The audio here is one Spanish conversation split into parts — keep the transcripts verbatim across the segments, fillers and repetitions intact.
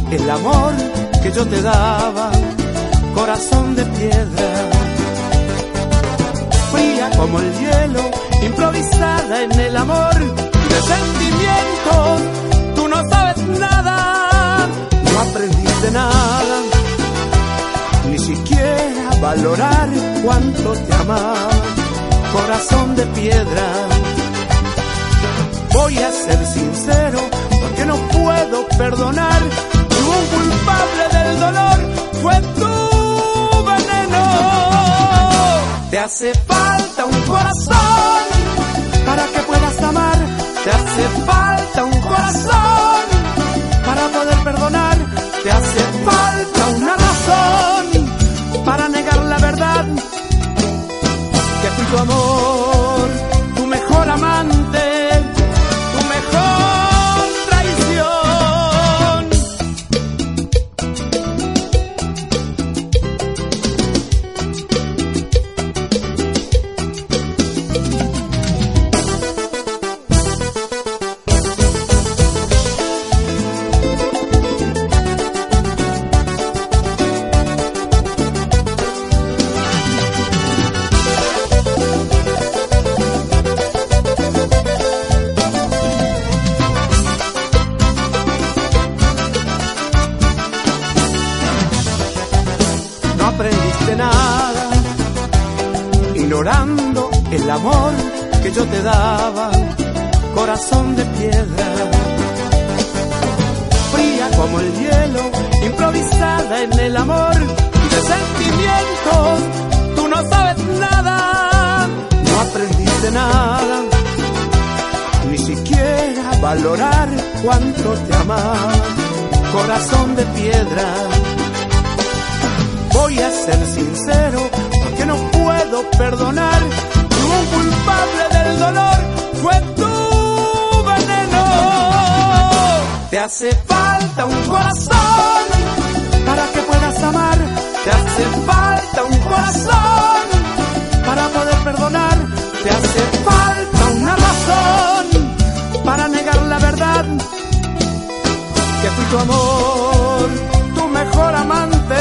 el amor que yo te daba, corazón de piedra, fría como el hielo, improvisada en el amor de sentimientos. Tú no sabes nada, no aprendiste nada, ni siquiera valorar cuánto te amaba, corazón de piedra. Voy a ser sincero, porque no puedo perdonar. Un culpable del dolor fue tu veneno. Te hace falta un corazón para que puedas amar. Te hace falta un corazón para poder perdonar. Te hace falta una razón para negar la verdad, que fui tu amor, tu mejor amante, tu mejor traición. Ignorando el amor que yo te daba, corazón de piedra, fría como el hielo, improvisada en el amor de sentimientos. Tú no sabes nada, no aprendiste nada, ni siquiera valorar cuánto te amaba, corazón de piedra. Voy a ser sincero, porque no puedo perdonar. Un culpable del dolor fue tu veneno. Te hace falta un corazón para que puedas amar. Te hace falta un corazón para poder perdonar. Te hace falta una razón para negar la verdad, que fui tu amor, tu mejor amante.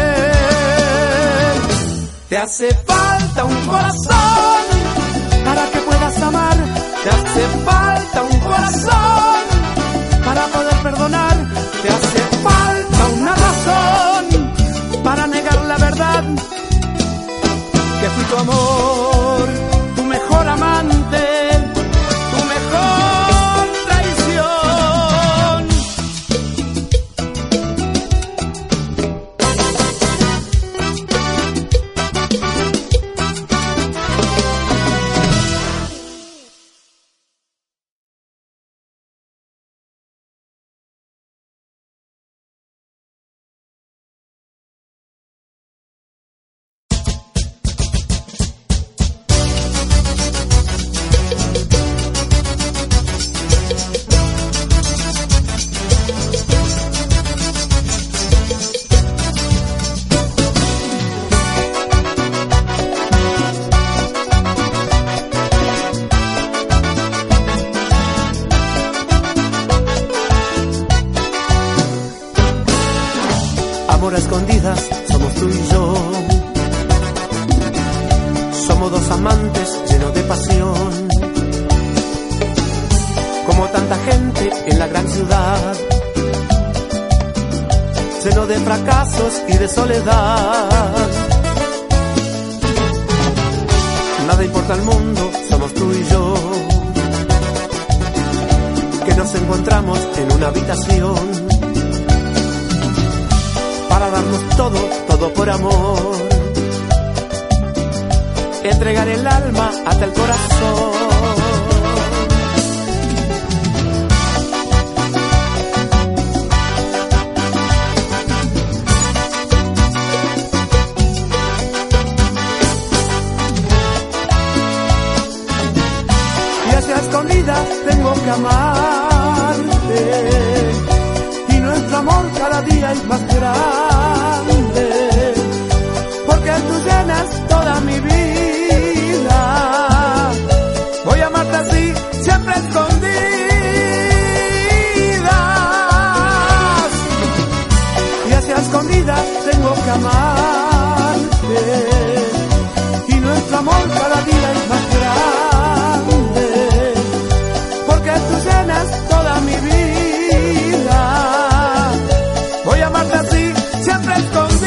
Te hace falta un corazón para que puedas amar. Te hace falta un corazón para poder perdonar. Te hace falta una razón para negar la verdad, que fui tu amor, tu mejor amante, tu mejor traición. Amor a escondidas, somos tú y yo. Somos dos amantes llenos de pasión, como tanta gente en la gran ciudad, lleno de fracasos y de soledad. Nada importa al mundo, somos tú y yo, que nos encontramos en una habitación para darnos todo, todo por amor, entregar el alma hasta el corazón. Y hacia escondidas tengo que amarte, y nuestro amor cada día es más grande, porque tú llenas toda mi vida. Voy a amarte así, siempre escondidas. escondidas tengo que amarte, y nuestro amor cada día es más grande, porque tú llenas toda mi vida. Voy a amarte así, siempre escondidas.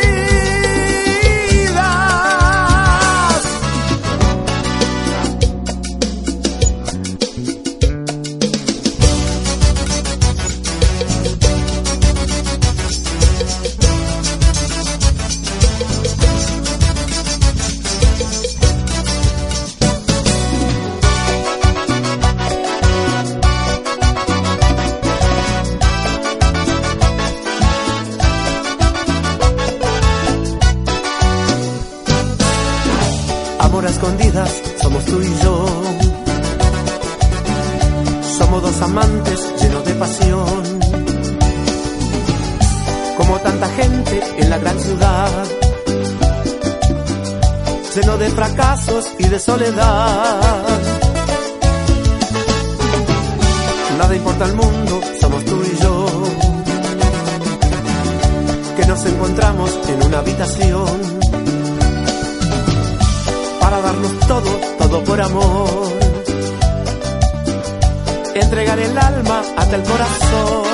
Amor a escondidas somos tú y yo, somos dos amantes llenos de pasión, como tanta gente en la gran ciudad, lleno de fracasos y de soledad. Nada importa al mundo, somos tú y yo, que nos encontramos en una habitación para darnos todo, todo por amor, entregar el alma hasta el corazón.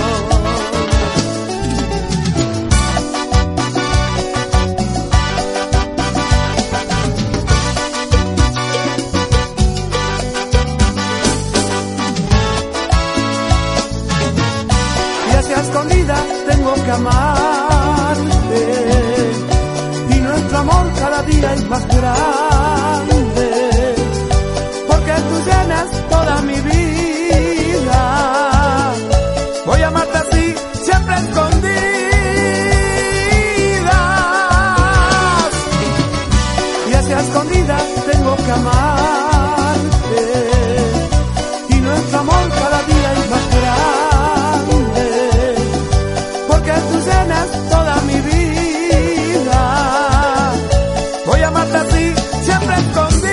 Y hacia escondidas tengo que amarte, y nuestro amor cada día es más grande, porque tú llenas toda mi vida. Voy a amarte así, siempre escondidas. Y hacia escondidas tengo que amarte, y nuestro amor cada día es más grande, porque tú llenas toda mi vida. Voy a amarte así, siempre escondidas.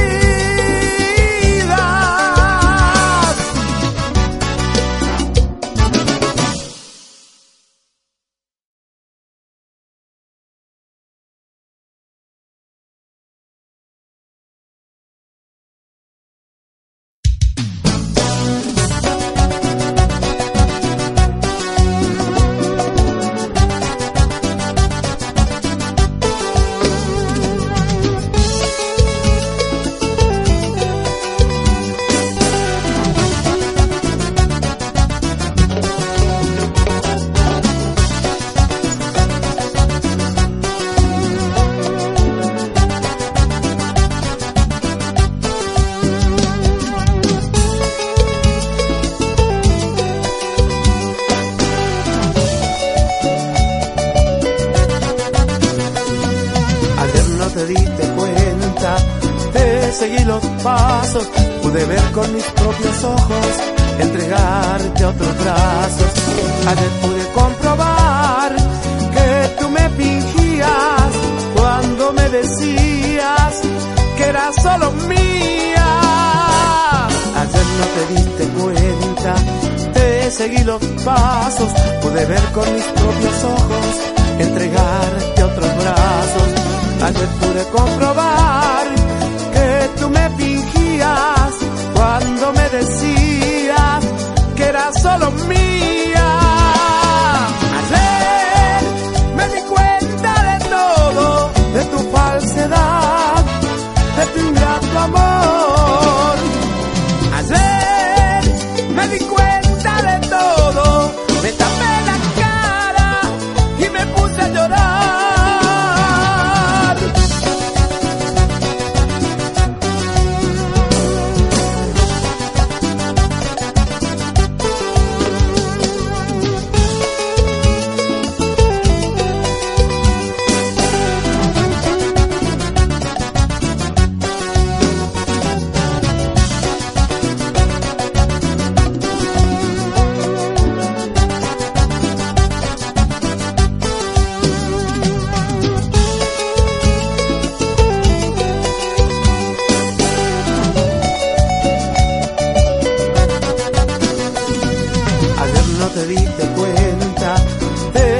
Te diste cuenta, te seguí los pasos, pude ver con mis propios ojos, entregarte a otros brazos. Ayer pude comprobar que tú me fingías cuando me decías que eras solo mía. Ayer no te diste cuenta, te seguí los pasos, pude ver con mis propios ojos, entregarte a otros brazos. Ayer pude comprobar que tú me fingías cuando me decías que eras solo mía. Ayer me di cuenta de todo, de tu falsedad, de tu ingrato amor. Ayer me di cuenta de todo, me tapé la cara y me puse a llorar.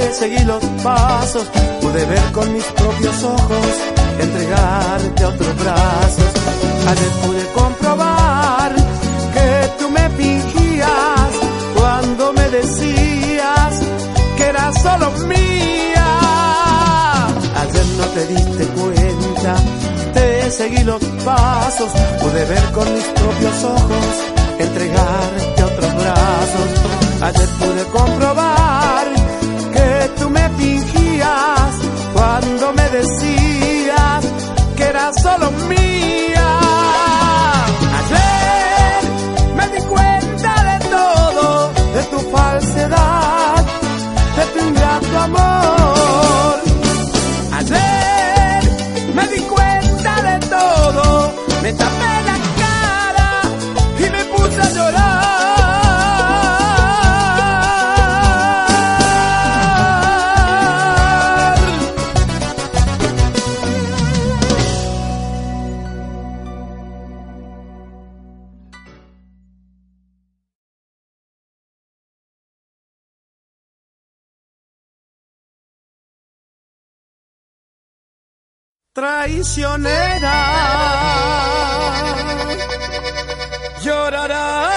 te seguí los pasos, pude ver con mis propios ojos, entregarte a otros brazos. Ayer pude comprobar que tú me fingías cuando me decías que eras solo mía. Ayer no te diste cuenta, te seguí los pasos, pude ver con mis propios ojos, entregarte a otros brazos. Ayer pude comprobar que tú me fingías cuando me decías que eras solo mía. Ayer me di cuenta de todo, de tu falsedad, de tu ingrato amor. Ayer me di cuenta de todo, me tapé la cara y me puse a llorar. Traicionera, llorará,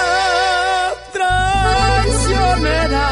traicionera.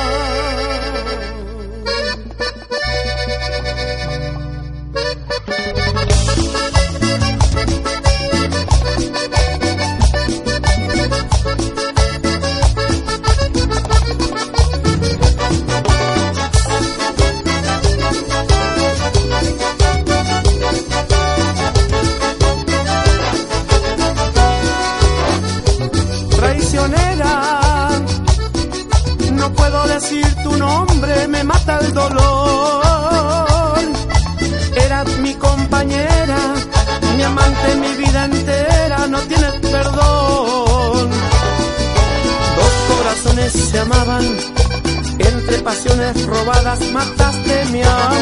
No puedo decir tu nombre, me mata el dolor. Eras mi compañera, mi amante, mi vida entera, no tienes perdón. Dos corazones se amaban, entre pasiones robadas mataste mi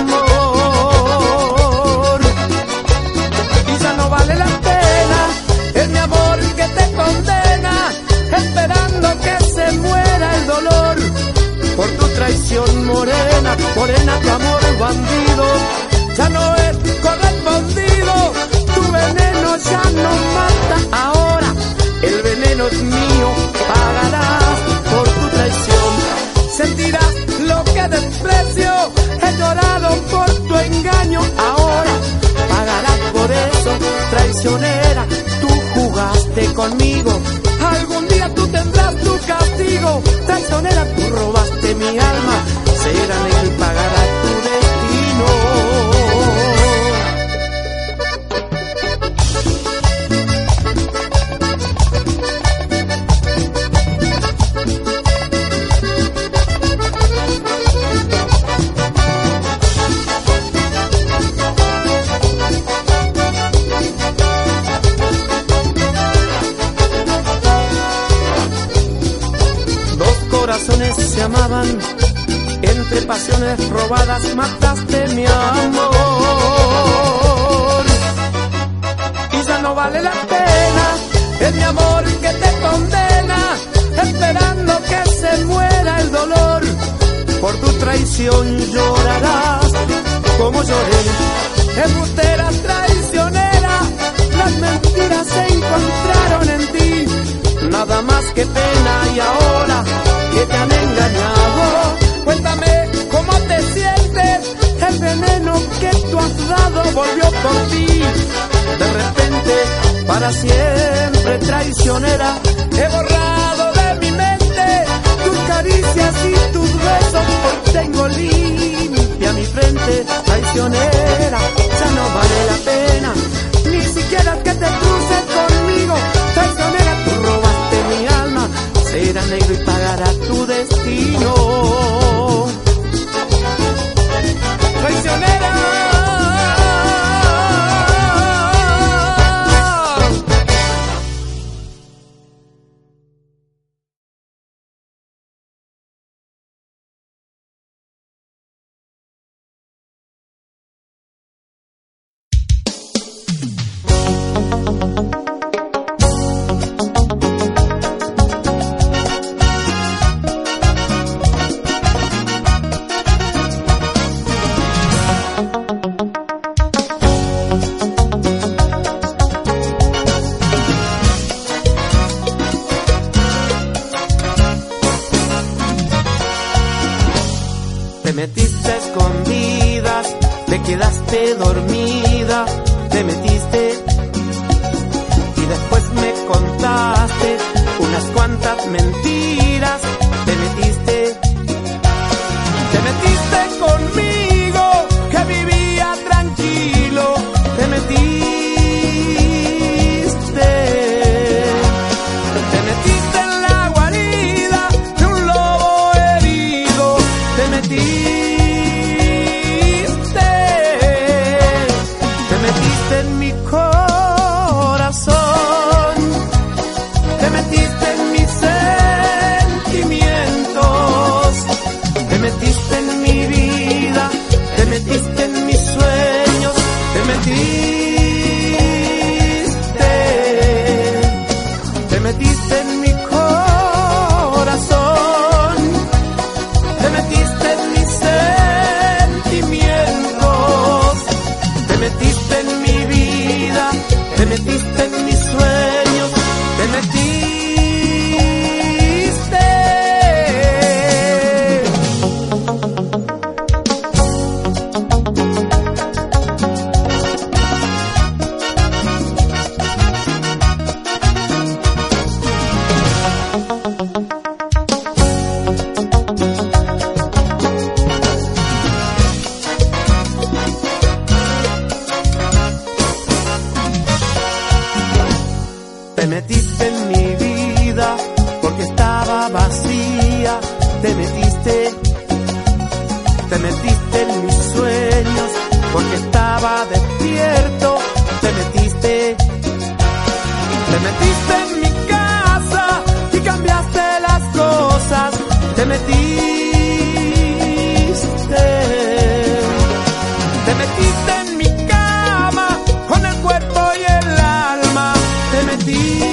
amor. Y ya no vale la pena, es mi amor que te condena, esperando que se muera el dolor por tu traición morena, morena tu amor bandido ya no es correspondido, tu veneno ya no mata ahora, el veneno es mío, pagarás por tu traición, sentirás lo que desprecio, he llorado por tu engaño ahora, pagarás por eso, traicionera, tú jugaste conmigo. Algún día tú tendrás tu castigo, traicionera, tú robaste mi alma, será negro y pagarás tu destino. Corazones se amaban, entre pasiones robadas mataste mi amor. Y ya no vale la pena, es mi amor que te condena, esperando que se muera el dolor. Por tu traición llorarás como lloré, embustera traicionera, las mentiras se encontraron en ti, nada más que pena y ahora que te han engañado, cuéntame cómo te sientes, el veneno que tú has dado volvió por ti, de repente, para siempre traicionera, he borrado de mi mente tus caricias y tus besos, hoy tengo limpia mi frente, traicionera, ya no vale la pena, ni siquiera que te cruces conmigo, traicionera, tú robaste mi alma, será negro y pagará tu destino. Traicionera. metiste a escondidas, te quedaste dormida, te metiste y después me contaste unas cuantas mentiras, te metiste, te metiste conmigo, que vivía tranquilo, te metiste, te metiste en la guarida de un lobo herido, te metiste, te metiste en mi corazón, te metiste en mis sentimientos, te metiste en mi vida, te metiste en mis sueños, te metiste, te metiste en mi corazón, te metiste en mis sentimientos, te metiste en mi vida, te metiste en mis sueños, te metiste. Te metiste en mi vida porque estaba vacía, te metiste, te metiste en mis sueños porque estaba despierto, te metiste, te metiste en mi casa y cambiaste las cosas, te metiste, te metiste en mi cama con el cuerpo y el alma, te metiste,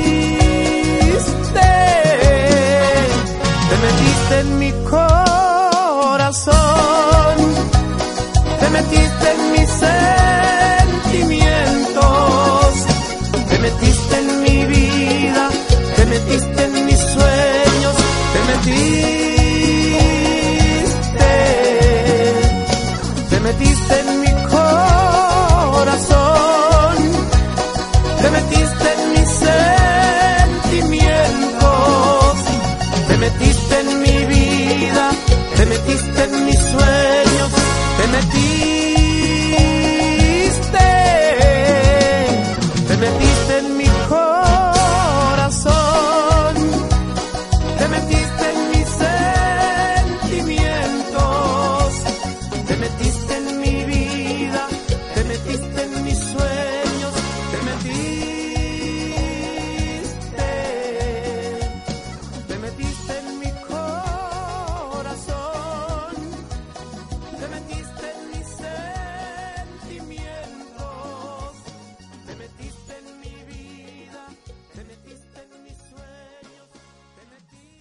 te metiste en mi corazón, te metiste en mis sentimientos, te metiste en mi vida, te metiste en mis sueños, te metiste, te metiste en mi corazón, te metiste en mis sentimientos, te metiste en mi vida, te metiste en mis sueños, te metiste, te metiste en mi corazón, te metiste en mis sentimientos, te metiste en mi vida, te metiste en mis sueños, te metiste, te metiste en mi corazón, te metiste en mis sentimientos, te metiste en mi vida, te metiste en mis sueños, te metiste.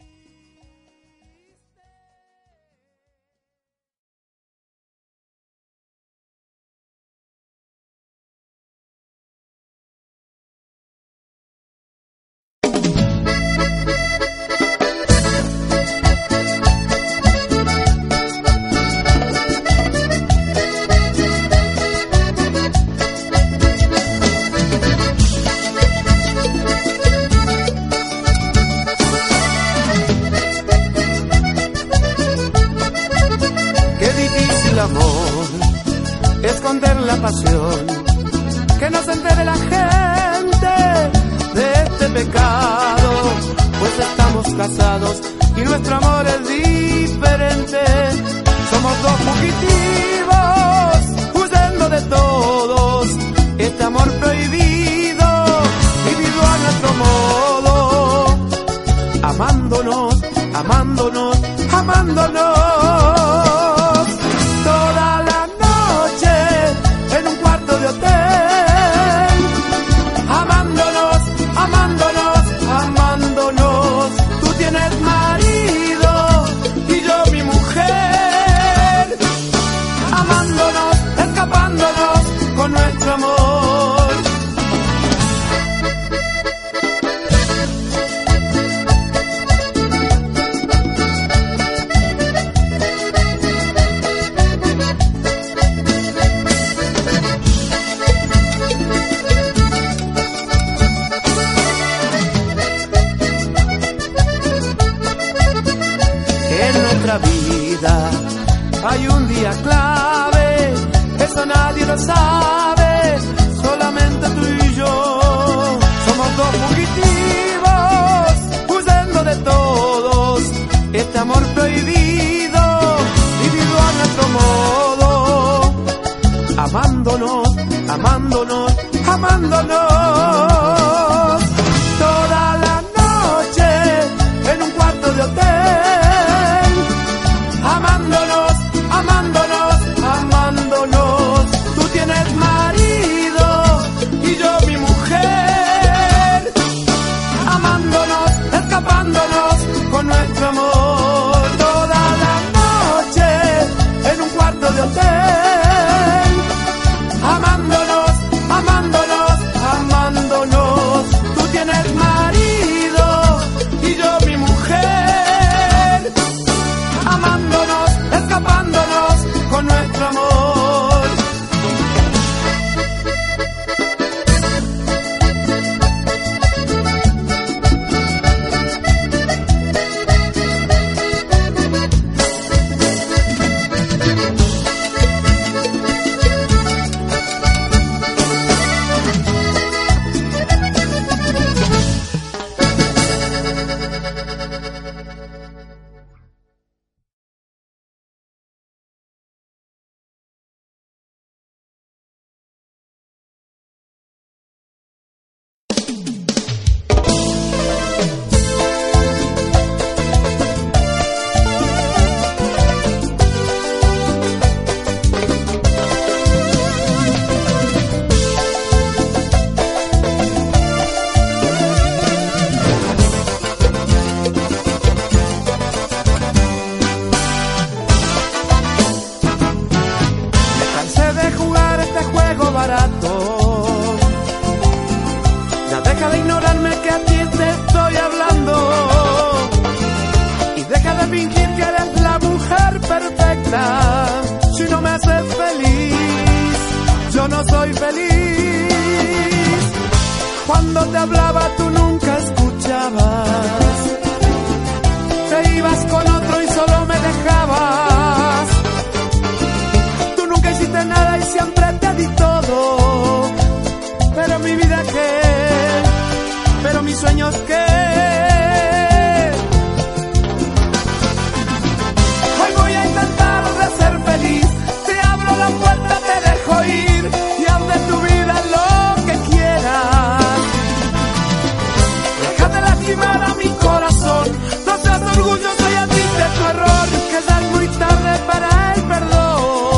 Qué difícil amor, esconder la pasión, que no se entere la gente de este pecado, pues estamos casados y nuestro amor es diferente. Somos dos fugitivos, huyendo de todos, este amor prohibido, vivido a nuestro modo, amándonos, amándonos, amándonos. Toda la noche en un cuarto de hotel, amándonos, amándonos, amándonos. Tú tienes marido y yo mi mujer, amándonos, escapándonos con nuestro amor. hay un día clave, eso nadie lo sabe, solamente tú y yo. Somos dos fugitivos, huyendo de todos, este amor prohibido, vivido a nuestro modo, amándonos, amándonos, amándonos. Toda la noche en un cuarto de hotel, amándonos, amándonos, amándonos. Tú tienes marido y yo mi mujer, amándonos, escapándonos con nuestro amor. Toda la noche en un cuarto de hotel, amándonos, amándonos, amándonos. Tú tienes marido y yo mi mujer, amándonos, escapándonos con nuestro amor. Ya deja de ignorarme que a ti te estoy hablando, y deja de fingir que eres la mujer perfecta. Si no me haces feliz, yo no soy feliz. Cuando te hablaba tú nunca escuchabas, te ibas con otro y solo me dejabas. Tú nunca hiciste nada y siempre te di todo, pero mi vida qué, pero mis sueños qué. Hoy voy a intentar de ser feliz, te abro la puerta, te dejo ir y haz de tu vida lo que quieras. Deja de lastimar a mi corazón, no seas orgulloso y admite tu error, que ya es muy tarde para el perdón.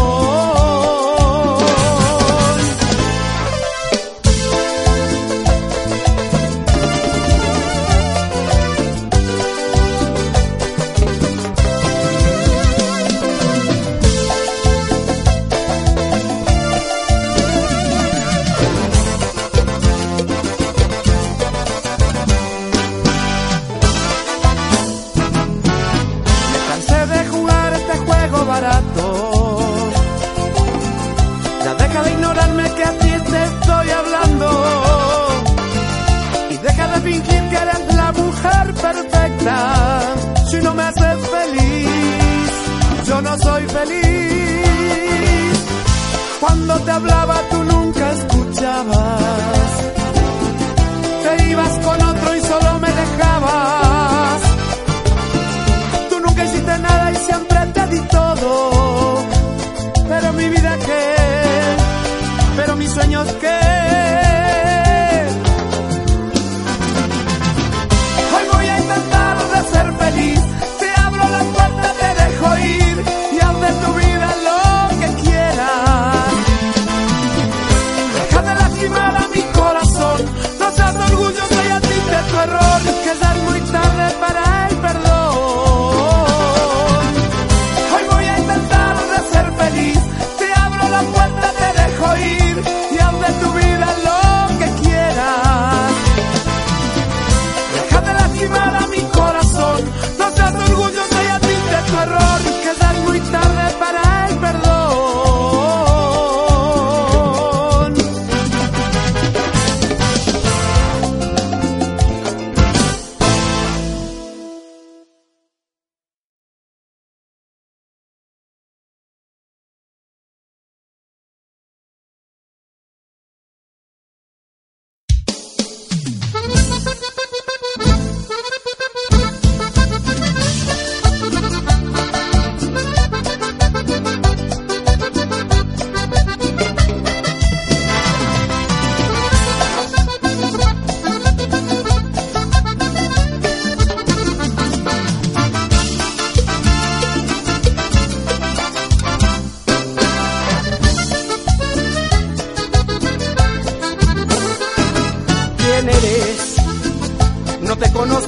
Barato. Ya deja de ignorarme que a ti te estoy hablando, y deja de fingir que eres la mujer perfecta. Si no me haces feliz, yo no soy feliz. Cuando te hablaba tú nunca escuchabas, te ibas con otro y solo me dejabas. Tú nunca hiciste nada y siempre te di todo, pero mi vida qué, pero mis sueños qué. Hoy voy a intentar de ser feliz, te abro la puerta, te dejo ir y haz de tu vida lo que quieras. Deja de lastimar a mi corazón, no seas orgulloso y admite tu error, que ya es muy tarde para el perdón. Hoy voy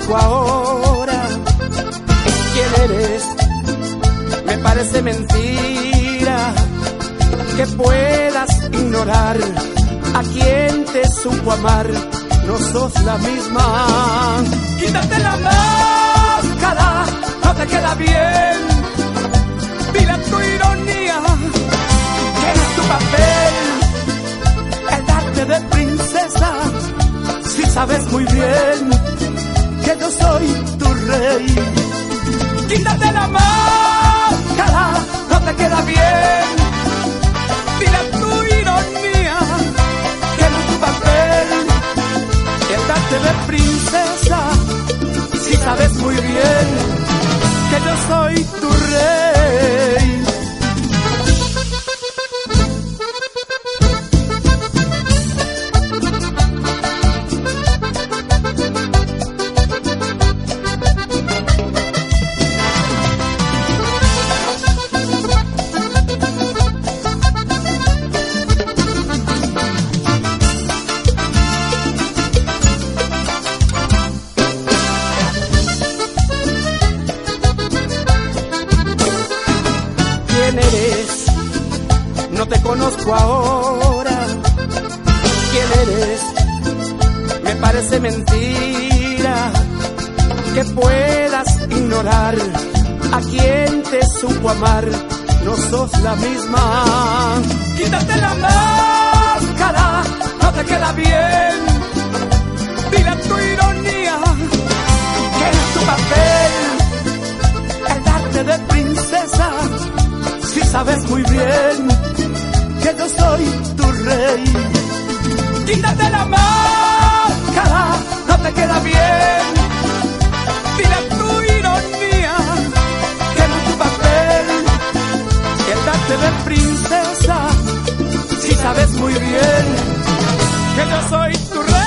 conozco ahora. ¿Quién eres? Me parece mentira que puedas ignorar a quien te supo amar. No sos la misma. Quítate la máscara, no te queda bien. Dile a tu ironía que es tu papel el darte de princesa. Si sabes muy bien que yo soy tu rey. Quítate la máscara, no te queda bien. Dile a tu ironía que no es tu papel el darte de princesa. Si sabes muy bien que yo soy tu rey. No te conozco ahora. ¿Quién eres? Me parece mentira que puedas ignorar a quien te supo amar. No sos la misma. Quítate la máscara, no te queda bien. Dile a tu ironía que es tu papel el darte de princesa. Si sabes muy bien que yo soy tu rey. Quítate la máscara, no te queda bien. Dile a tu ironía que no es tu papel el darte de princesa. Si sabes muy bien que yo soy tu rey.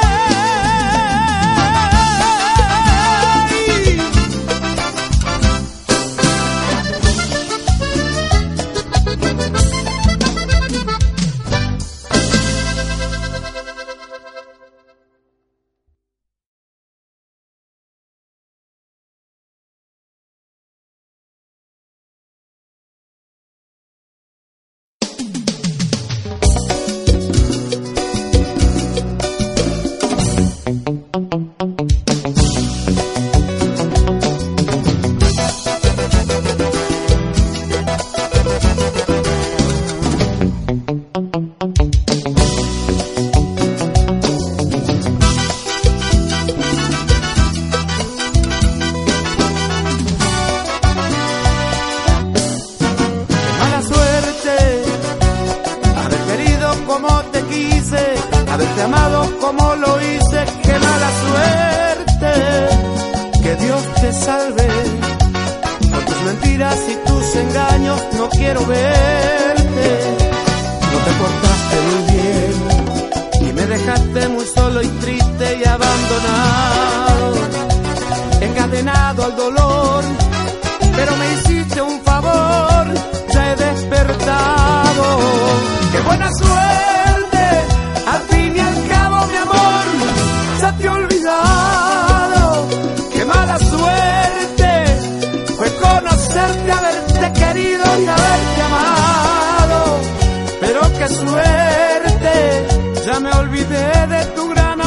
Haberte amado como lo hice, qué mala suerte. Que Dios te salve. Por tus mentiras y tus engaños no quiero verte. No te portaste muy bien y me dejaste muy solo y triste y abandonado, encadenado al dolor. Pero me hiciste un favor, ya he despertado. ¡Qué buena suerte! Al fin y al cabo, mi amor, ya te he olvidado. ¡Qué mala suerte! Fue conocerte, haberte querido y haberte amado. Pero qué suerte, ya me olvidé de tu gran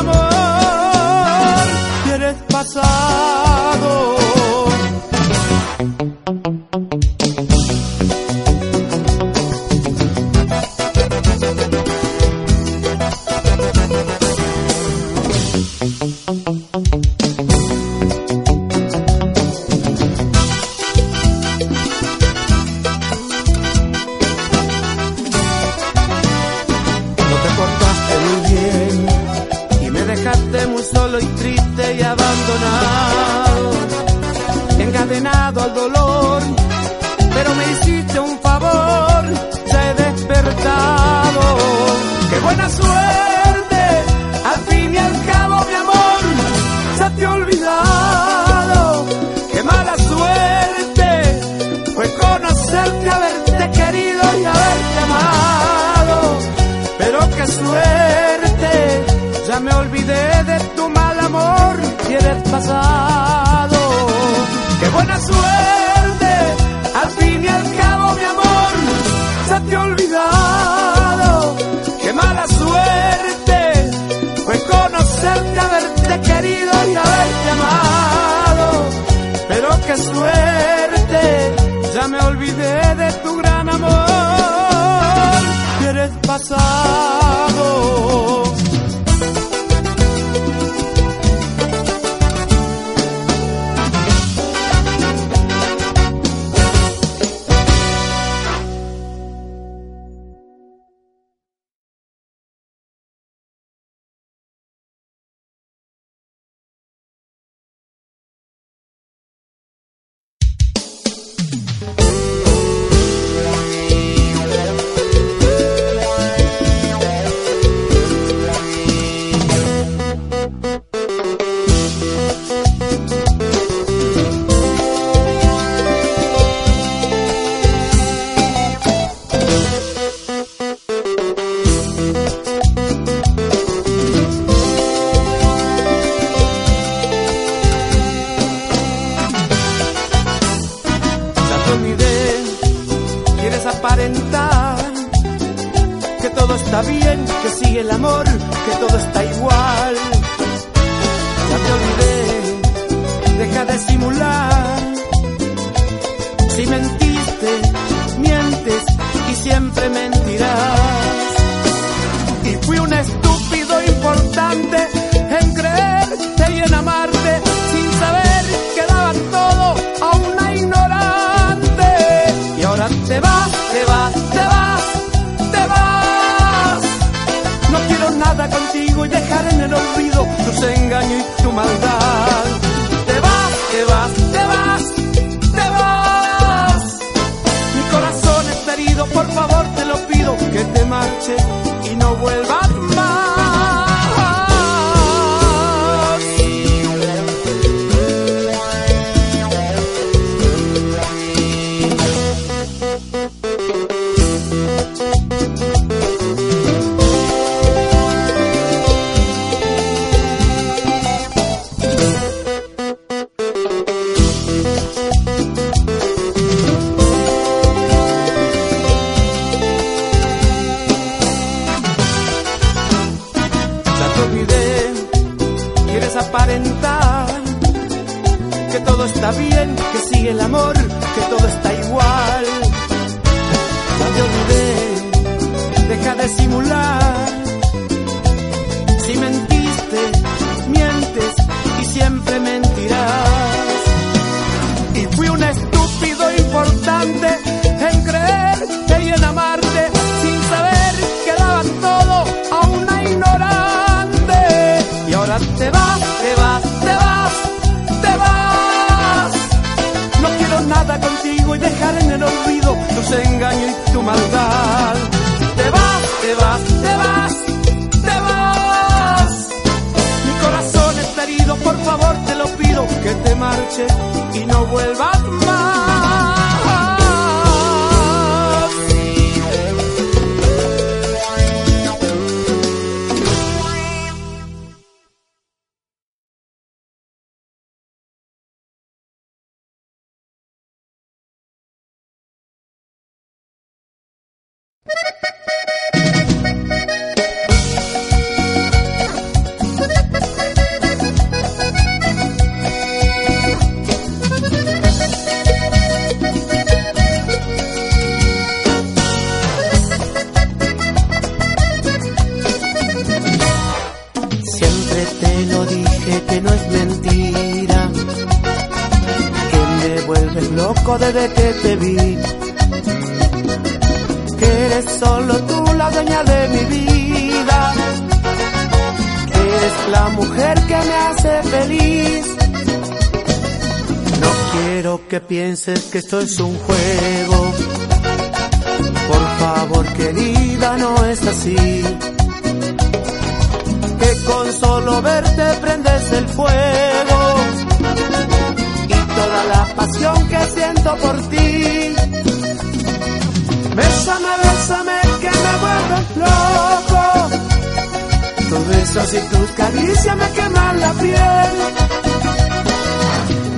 amor. Y eres pasado. pasado. ¡Qué buena suerte! Al fin y al cabo, mi amor, se te ha olvidado. ¡Qué mala suerte! Fue conocerte, haberte querido y haberte amado. Pero qué suerte, ya me olvidé de tu gran amor. Y eres pasado. Aparentar que todo está bien, que sigue el amor, que todo está igual. Ya te olvidé, deja de simular. Si mentiste, mientes y siempre mentirás. Y fui un estúpido importante en creerte y en amarte, sin saber que daba todo a una ignorante. Y ahora te vas, te vas, te vas, te vas. No quiero nada contigo y dejar en el olvido tus engaños y tu maldad. Te vas, te vas, te vas, te vas. Mi corazón está herido, por favor te lo pido, que te marches y no vuelvas más. Aparentar que todo está bien, que sigue el amor, que todo está igual. Ya te olvidé, deja de simular. Si mentiste, mientes y siempre mentirás. Y fui un estúpido importante en creerte y en amarte, sin saber que daba todo a una ignorante. Y ahora te vas, te vas, te vas, te vas. No quiero nada contigo y dejar en el olvido tus engaños y tu maldad. Te vas, te vas, te vas, te vas. Mi corazón está herido, por favor te lo pido, que te marches y no vuelvas más. Siempre te lo dije que no es mentira, que me vuelves loco desde que te vi, que eres solo tú la dueña de mi vida, que eres la mujer que me hace feliz. No quiero que pienses que esto es un juego, por favor querida, no es así, que con solo verte prendes el fuego y toda la pasión que siento por ti. Bésame, bésame, que me vuelves loco. Tus besos y tus caricias me queman la piel.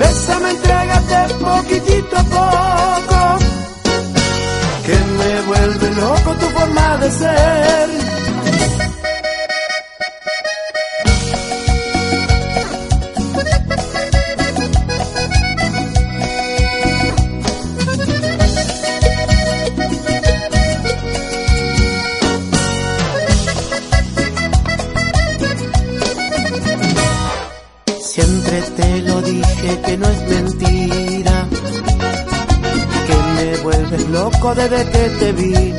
Bésame, entrégate poquitito a poco, que me vuelve loco tu forma de ser. Siempre te lo dije que no es mentira, que me vuelves loco desde que te vi,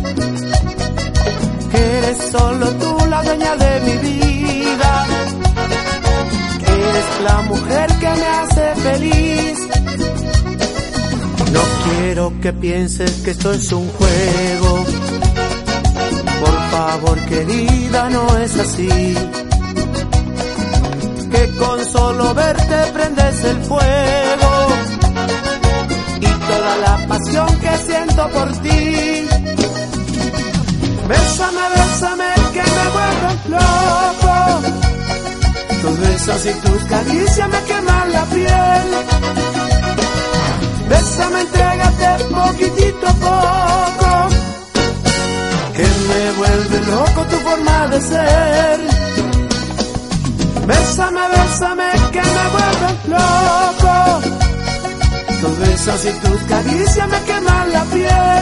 que eres solo tú la dueña de mi vida, que eres la mujer que me hace feliz. No quiero que pienses que esto es un juego, por favor querida, no es así, que con solo verte prendes el fuego y toda la pasión que siento por ti. Bésame, bésame, que me vuelves loco, tus besos y tus caricias me queman la piel. Bésame, entrégate poquitito a poco, que me vuelve loco tu forma de ser. Bésame, bésame, que me vuelves loco, tus besos y tus caricias me queman la piel.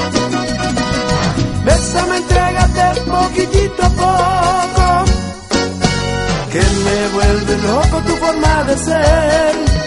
Bésame, entrégate poquitito a poco, que me vuelve loco tu forma de ser.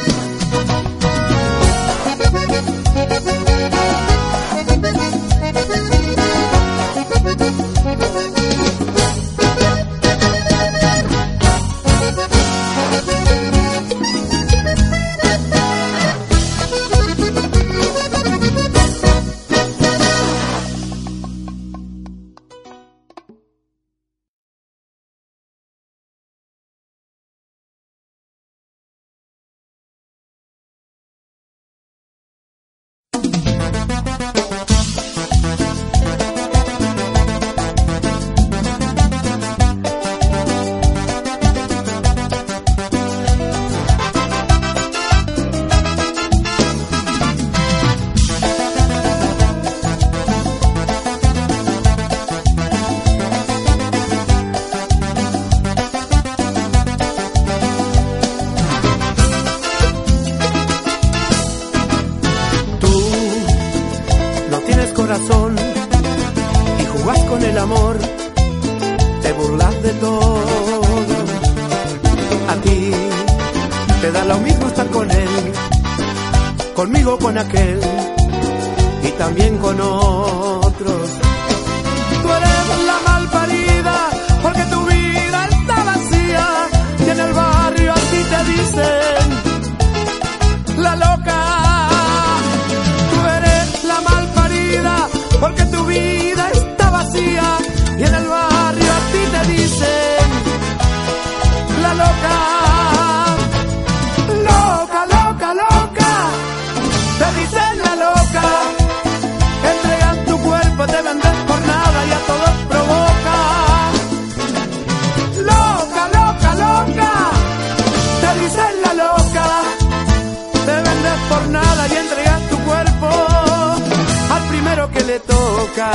Y jugás con el amor, te burlas de todo. A ti te da lo mismo estar con él, conmigo, con aquel y también con otros. Tú eres la malparida porque tu vida está vacía y en el barrio así te dicen la loca. Porque tu vida está vacía y en el barrio a ti te dicen la loca. Loca, loca, loca, te dicen la loca. Entregan tu cuerpo, te vendes por nada y a todos provoca. Loca, loca, loca, te dicen la loca. Te vendes por nada y entregas tu cuerpo al primero que le toca.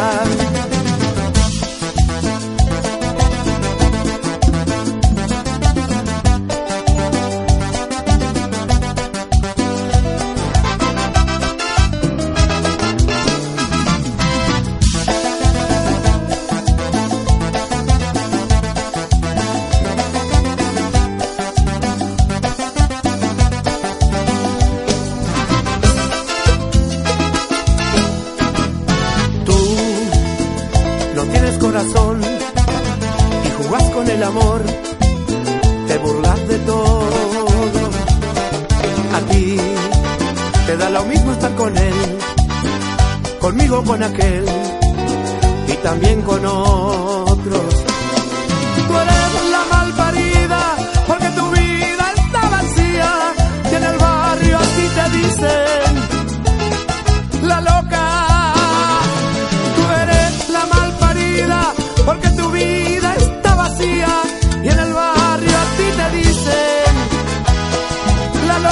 Corazón y jugás con el amor, te burlas de todo. A ti te da lo mismo estar con él, conmigo, con aquel y también con otros. Tú eres la malparida porque tu vida está vacía y en el barrio así te dicen la loca. Porque tu vida está vacía y en el barrio a ti te dicen la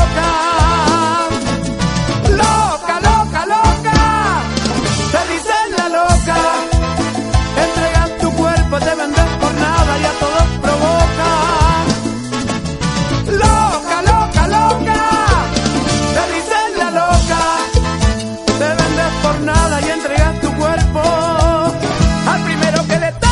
por nada y entregas tu cuerpo al primero que le toca.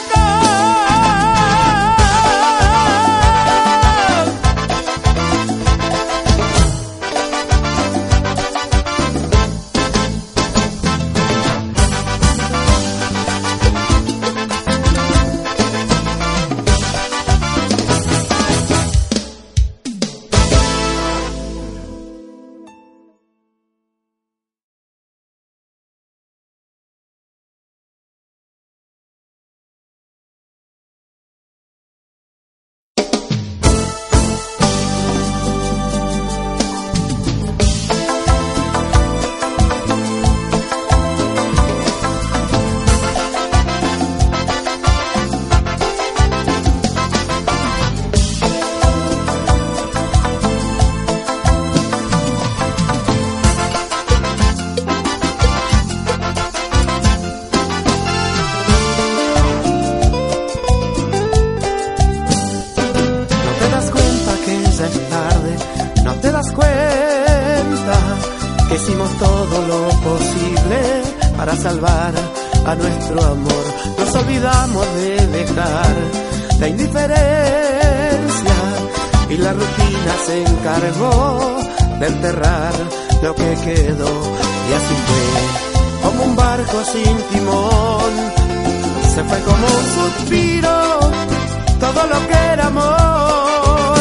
Salvar a nuestro amor, nos olvidamos de dejar la indiferencia y la rutina se encargó de enterrar lo que quedó. Y así fue, como un barco sin timón, se fue como un suspiro todo lo que era amor.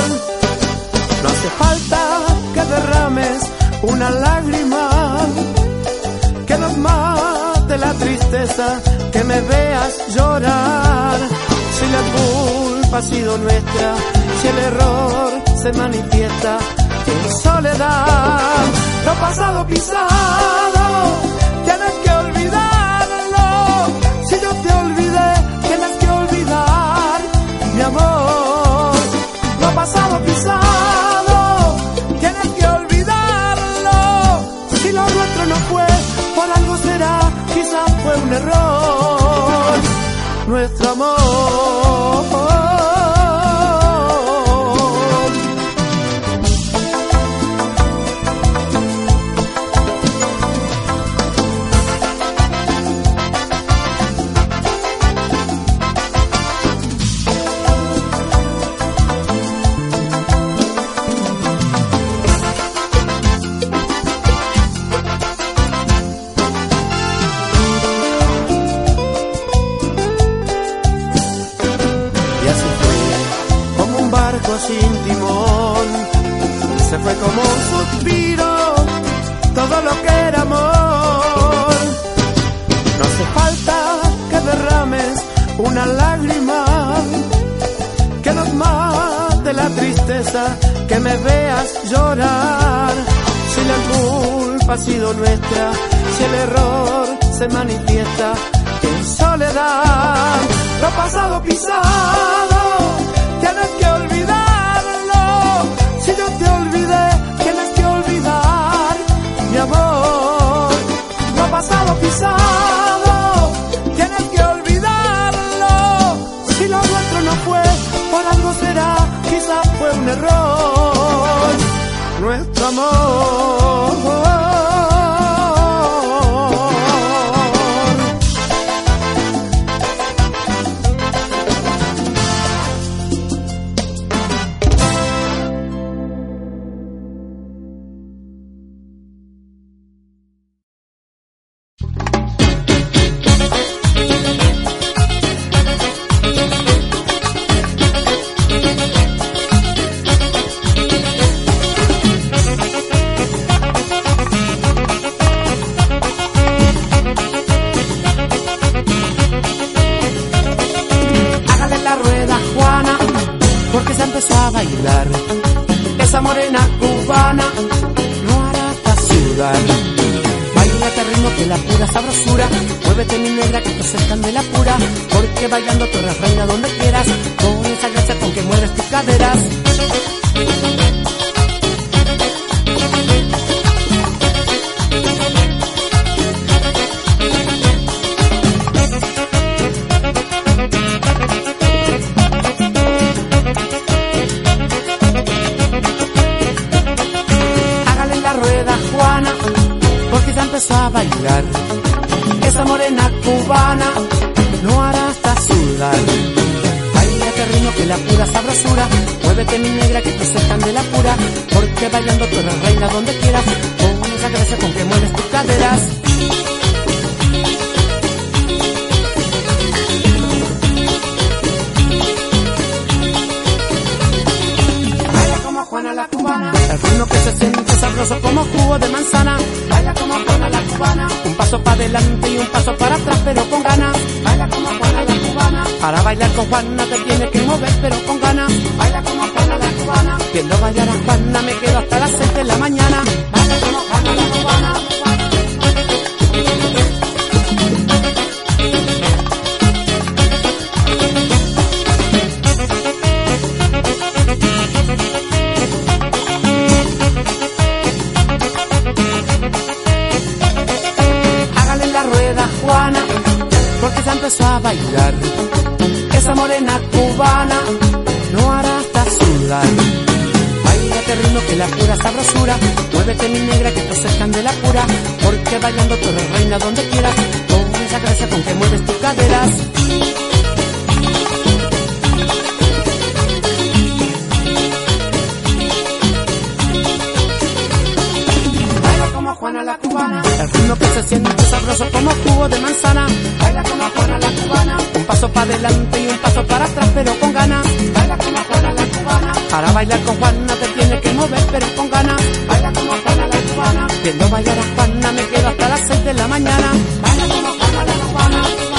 No hace falta que derrames una lágrima, que nos mate la tristeza, que me veas llorar. Si la culpa ha sido nuestra, si el error se manifiesta en soledad, lo pasado pisado tienes que olvidarlo. Si yo te olvidé, tienes que olvidar mi amor. Lo pasado pisado tienes que olvidarlo. Si lo nuestro no fue, por algo será, quizás fue un error nuestro amor. Sin timón, se fue como un suspiro todo lo que era amor. No hace falta que derrames una lágrima, que nos mate la tristeza, que me veas llorar. Si la culpa ha sido nuestra, si el error se manifiesta en soledad, lo pasado pisado tienes que olvidar. Si yo te olvidé, tienes que olvidar mi amor. Lo pasado pisado, tienes que olvidarlo. Si lo nuestro no fue, por algo será, quizás fue un error nuestro amor. Esa morena cubana no hará hasta sudar. Baila este ritmo de la pura sabrosura. Muévete mi negra que te acercan de la pura. Porque bailando tú eres reina donde quieras. Con esa gracia con que mueves tus caderas. Empezó a bailar. Esa morena cubana no hará hasta sudar. Baila este ritmo que la pura sabrosura. Muévete mi negra que tus están de la pura. Porque bailando tú eres reina donde quieras. Con esa gracia con que mueves tus caderas. Baila como Juana la cubana. El ritmo que se siente sabroso como jugo de manzana. Baila como Juana la cubana. Un paso para adelante y un paso para atrás pero con ganas. Baila como Juana la cubana. Para bailar con Juana te tienes que mover pero con ganas. Baila como Juana la cubana. Viendo bailar a Juana me quedo hasta las seis de la mañana. Baila como Juana la cubana. Hágale la rueda Juana, porque ya empezó a bailar. Esa morena cubana no hará hasta sudar. Baila este ritmo que la pura sabrosura. Muévete mi negra que te cercan de la pura. Porque bailando tú eres reina donde quieras. Con esa gracia con que mueves tus caderas. Baila como Juana la cubana. El ritmo que se siente sabroso como jugo de manzana. Baila como Juana la cubana. Un paso para adelante y un paso para atrás pero con ganas. Baila como Juana la cubana. Para bailar con Juana te tienes que mover pero con ganas. Baila como Juana la cubana. Viendo bailar a Juana me quedo hasta las seis de la mañana. Baila como Juana la cubana.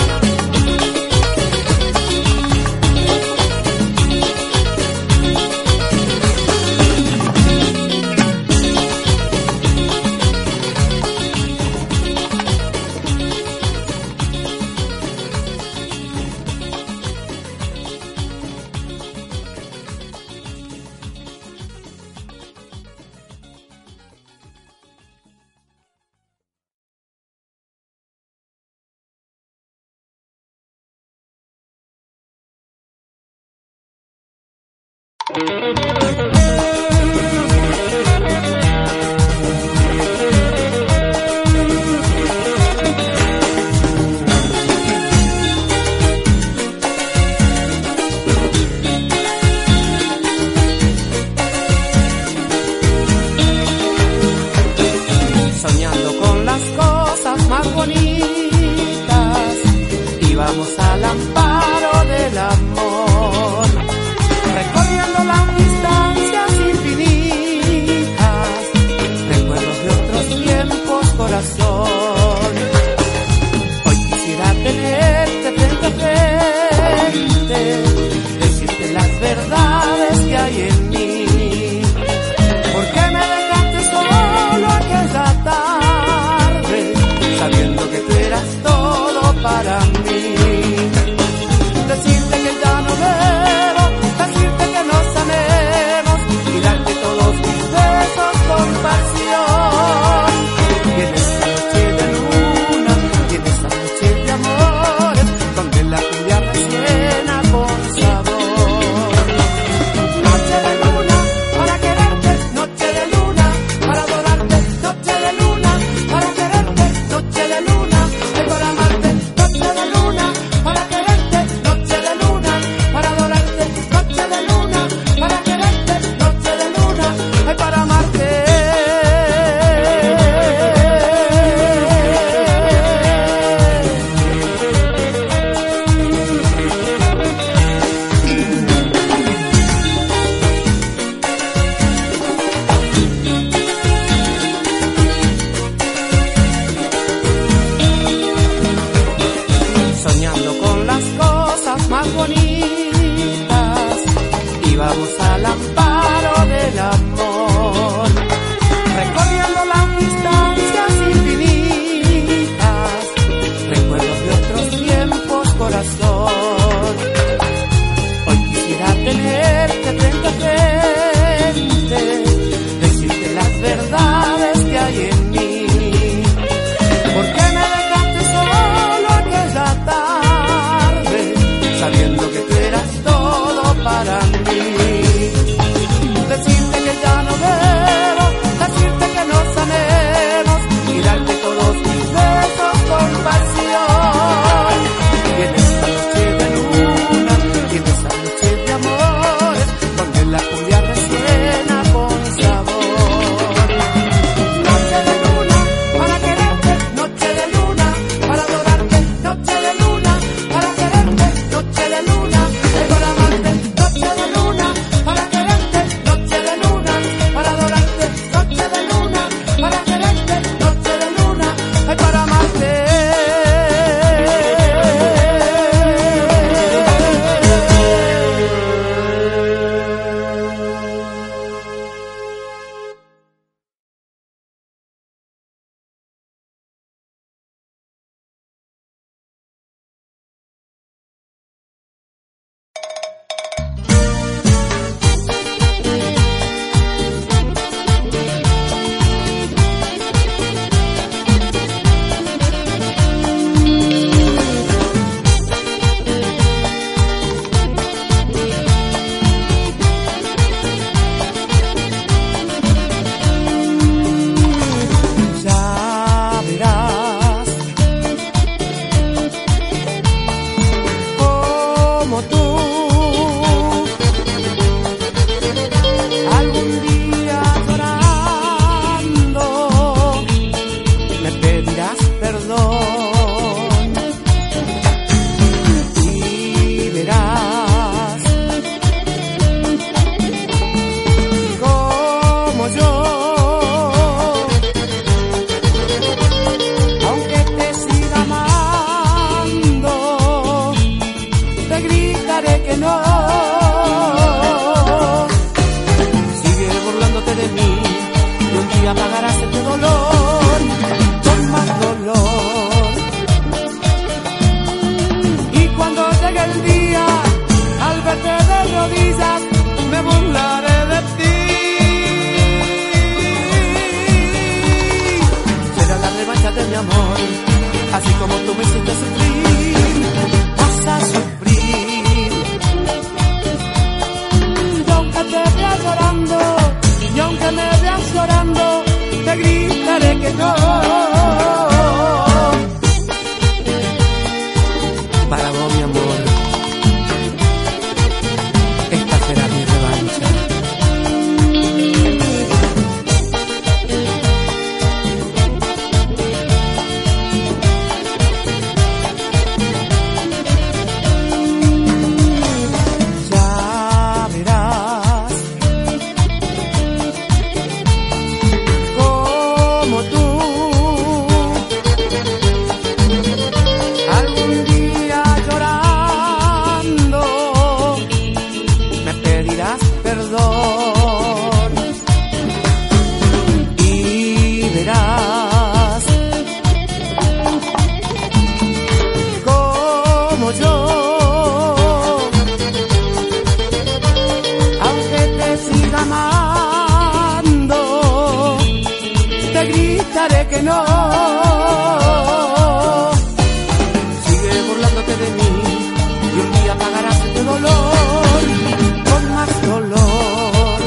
Soñando con las cosas más bonitas y vamos al amparo del amor, recorriendo las distancias infinitas, recuerdos de otros tiempos, corazón. Hoy quisiera tenerte frente a frente, decirte las verdades que hay en mí. ¿Por qué me dejaste solo aquella tarde, sabiendo que tú eras todo para mí? Decirte que ya rodillas me burlaré de ti. Será la revancha de mi amor, así como tú me hiciste sufrir, vas a sufrir. Y aunque te veas llorando, y aunque me veas llorando, te gritaré que no. Para vos, mi amor, esta será mi revancha. Ya verás como tú algún día llorando me pedirás perdón y verás como yo, aunque te siga amando, te gritaré que no. Sigue burlándote de mí y un día pagarás este dolor con más dolor.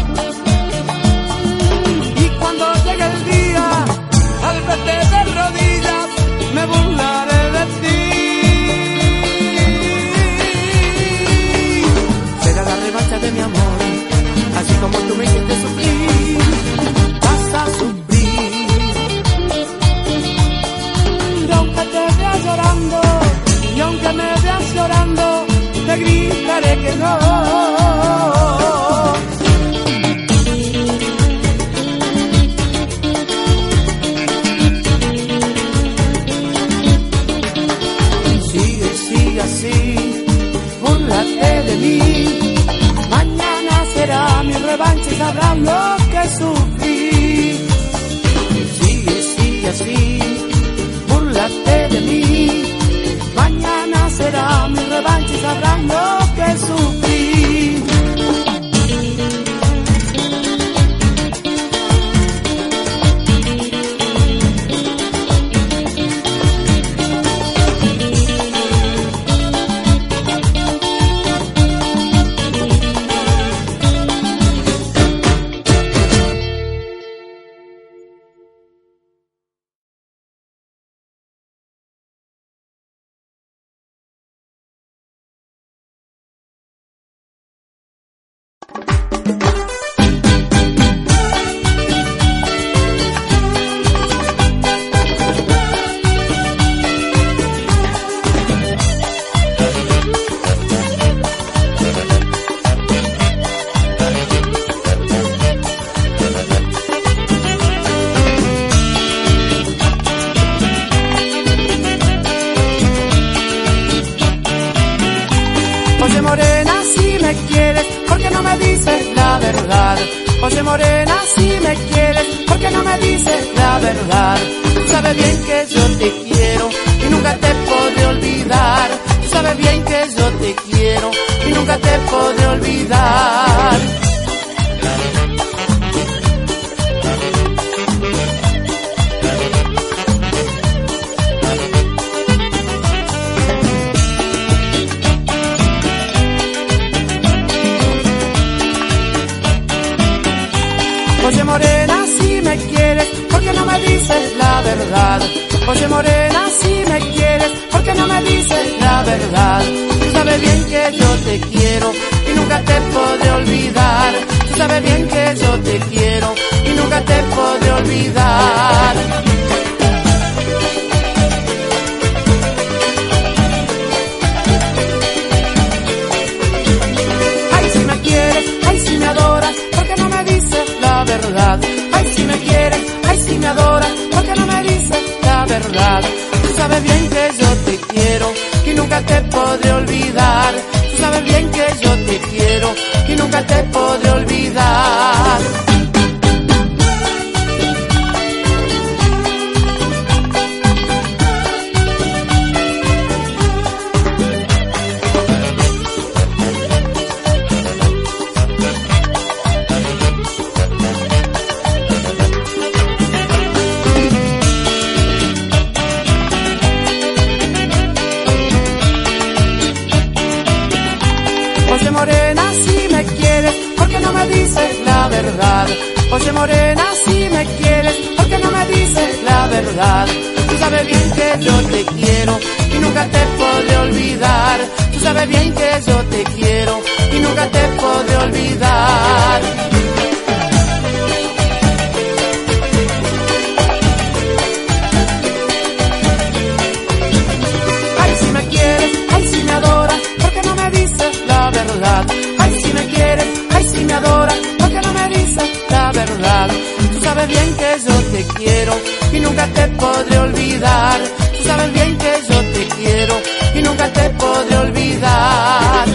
Y cuando llegue el día, al verte de rodillas, me burlaré de ti. Será la revancha de mi amor, así como tú me hiciste sufrir, vas a sufrir. Y aunque te veas llorando, y aunque me veas llorando, te gritaré que no. Sigue, sigue así, búrlate de mí. Mañana será mi revancha y sabrás lo que sufrí. Sigue, sigue así, búrlate de mí. Mañana será mi revancha y sabrás lo que sufrí. Oye morena, si me quieres, ¿por qué no me dices la verdad? Oye morena, si me quieres, ¿por qué no me dices la verdad? Tú sabes bien que yo te quiero y nunca te podré olvidar. Tú sabes bien que yo te quiero y nunca te podré olvidar. Oye morena, si me quieres, ¿por qué no me dices la verdad? Oye morena, si me quieres, ¿por qué no me dices la verdad? Tú sabes bien que yo te quiero y nunca te podré olvidar. Tú sabes bien que yo te quiero y nunca te podré olvidar. Ay, si me quieres, ay, si me adoras, ¿por qué no me dices la verdad? Ay, si me quieres, ay, si me adoras, ¿por qué no me dices la verdad? Tú sabes bien que yo te quiero y nunca te podré olvidar. Tú sabes bien que yo te quiero y nunca te podré olvidar. morena, si me quieres, ¿por qué no me dices la verdad? Tú sabes bien que yo te quiero y nunca te podré olvidar. Tú sabes bien que yo te quiero y nunca te podré olvidar. Ay, si me quieres, ay, si me adoras, ¿por qué no me dices la verdad? Ay, si me quieres, ay, si me adoras, ¿por qué no me dices la verdad? Tú sabes bien que yo te quiero y nunca te podré olvidar. Tú sabes bien que yo te quiero y nunca te podré olvidar.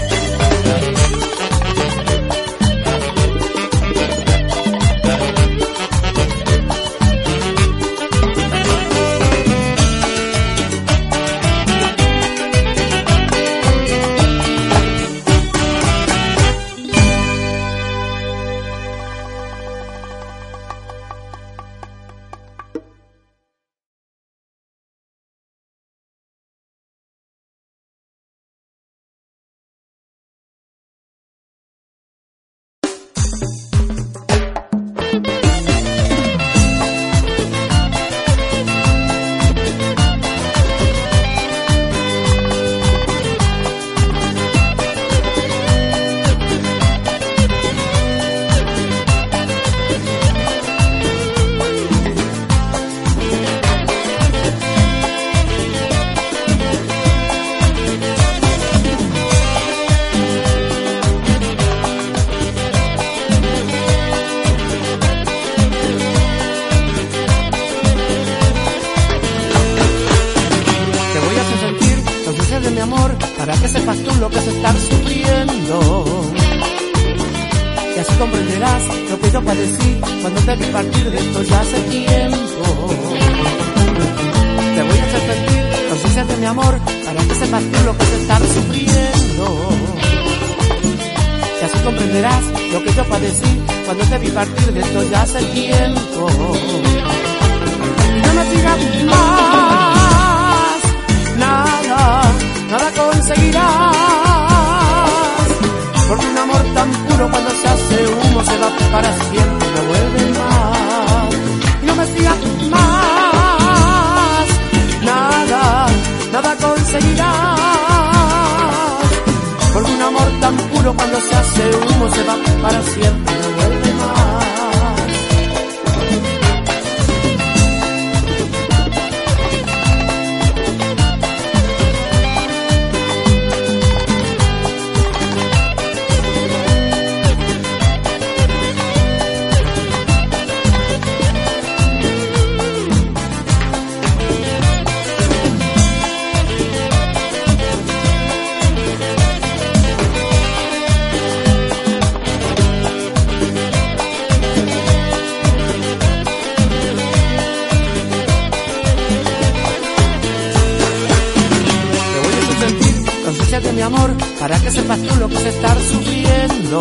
para que sepas tú lo que es estar sufriendo.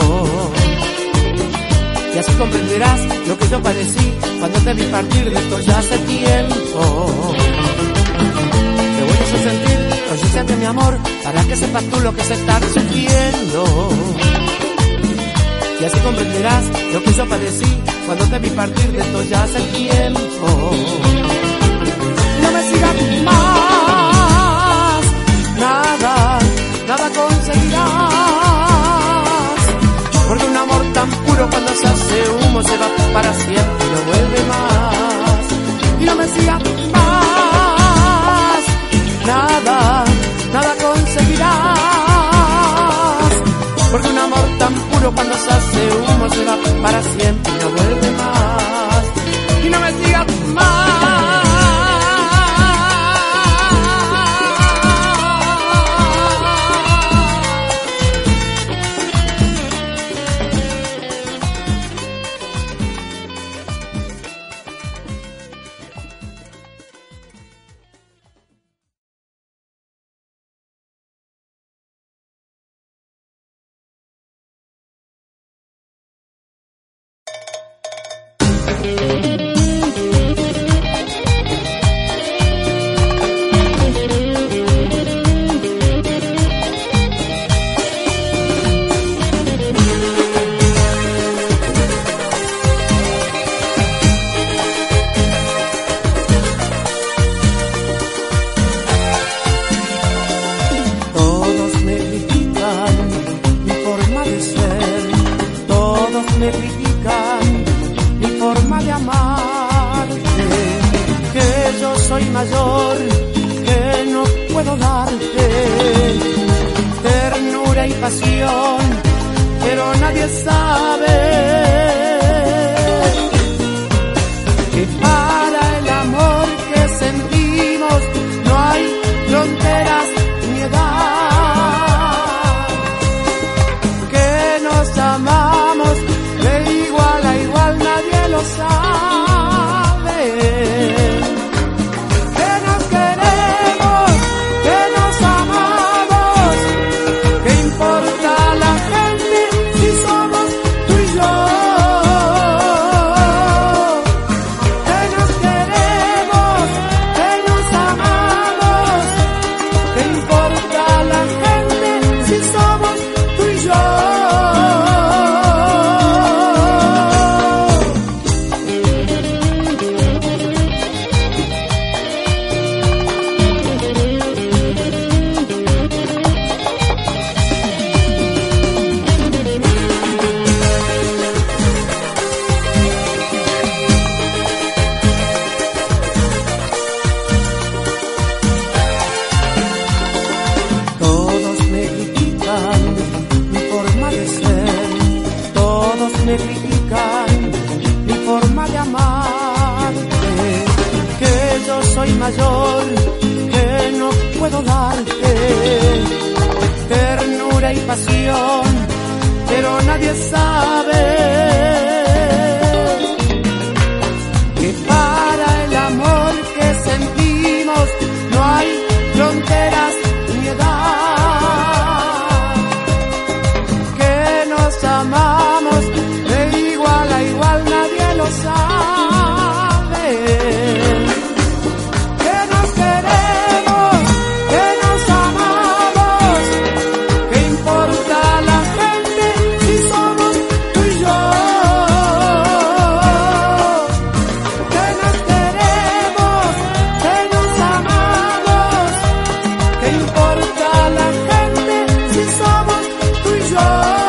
Y así comprenderás lo que yo padecí cuando te vi partir de esto ya hace tiempo. Te voy a hacer sentir conciencia de mi amor para que sepas tú lo que es estar sufriendo. Y así comprenderás lo que yo padecí cuando te vi partir de esto ya hace tiempo. No me sigas más, nada, nada conseguirás, porque un amor tan puro cuando se hace humo se va para siempre y no vuelve más. Y no me sigas más, nada, nada conseguirás, porque un amor tan puro cuando se hace humo se va para siempre y no vuelve más. Y no me sigas más. pasión, pero nadie sabe que para el amor que sentimos no hay fronteras ni edad, que nos amamos de igual a igual, nadie lo sabe, que nos queremos, que nos amamos, que importa la gente si somos tú y yo, que nos queremos, que nos amamos, que importa la gente si somos tú y yo. Todos me critican mi forma de ser, todos me critican mi forma de amarte, que yo soy mayor, que no puedo darte ternura y pasión, pero nadie sabe que para el amor que sentimos no hay fronteras ni edad, que nos amamos de igual a igual, nadie lo sabe, que nos queremos, que nos amamos, que importa la gente si somos tú y yo, que nos queremos, que nos amamos, que importa la gente si somos tú y yo.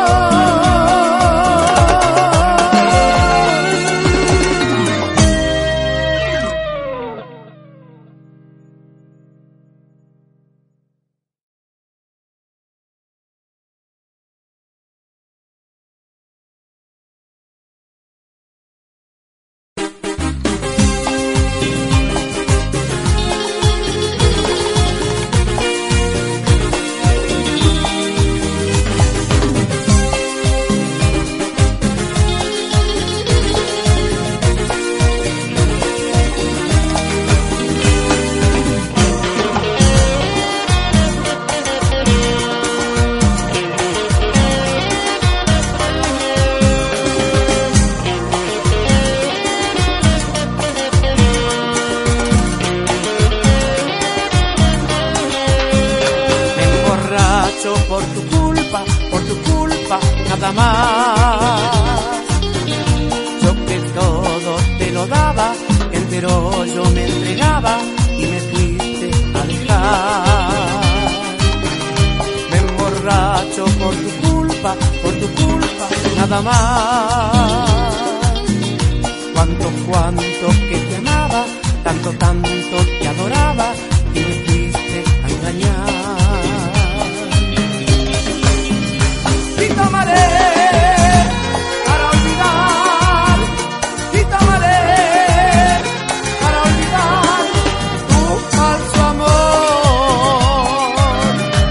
Por tu culpa, por tu culpa, nada más. Yo que todo te lo daba, entero yo me entregaba y me fuiste a dejar. Me emborracho por tu culpa, por tu culpa, nada más. Cuánto, cuánto que te amaba, tanto, tanto te adoraba y me fuiste a engañar. Y tomaré para olvidar, y tomaré para olvidar tu falso amor.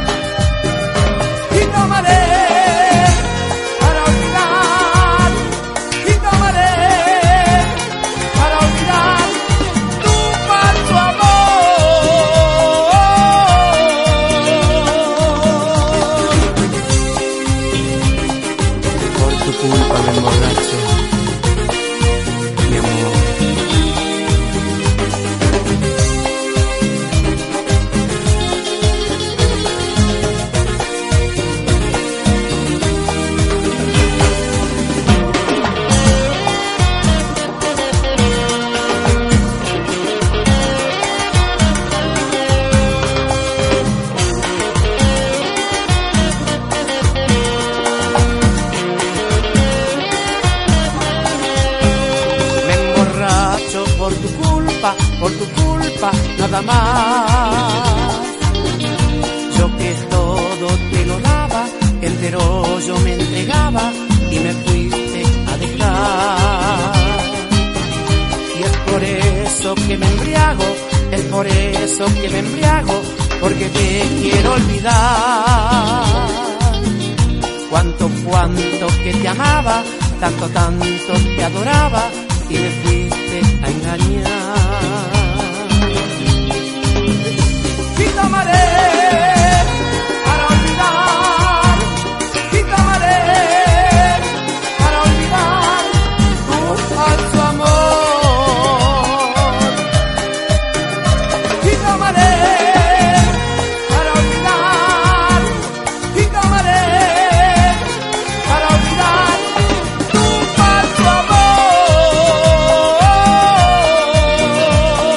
Y tomaré para olvidar, y tomaré para olvidar tu falso amor. Por tu culpa me emborracho, mi amor. Por tu culpa, por tu culpa, nada más. Yo que todo te lo daba, entre pero yo me entregaba y me fuiste a dejar. Y es por eso que me embriago, es por eso que me embriago, porque te quiero olvidar. Cuánto, cuánto que te amaba, tanto, tanto te adoraba y me fuiste a engañar. Y tomaré para olvidar, y tomaré para olvidar tu falso amor. Y tomaré para olvidar, y tomaré para olvidar tu falso amor.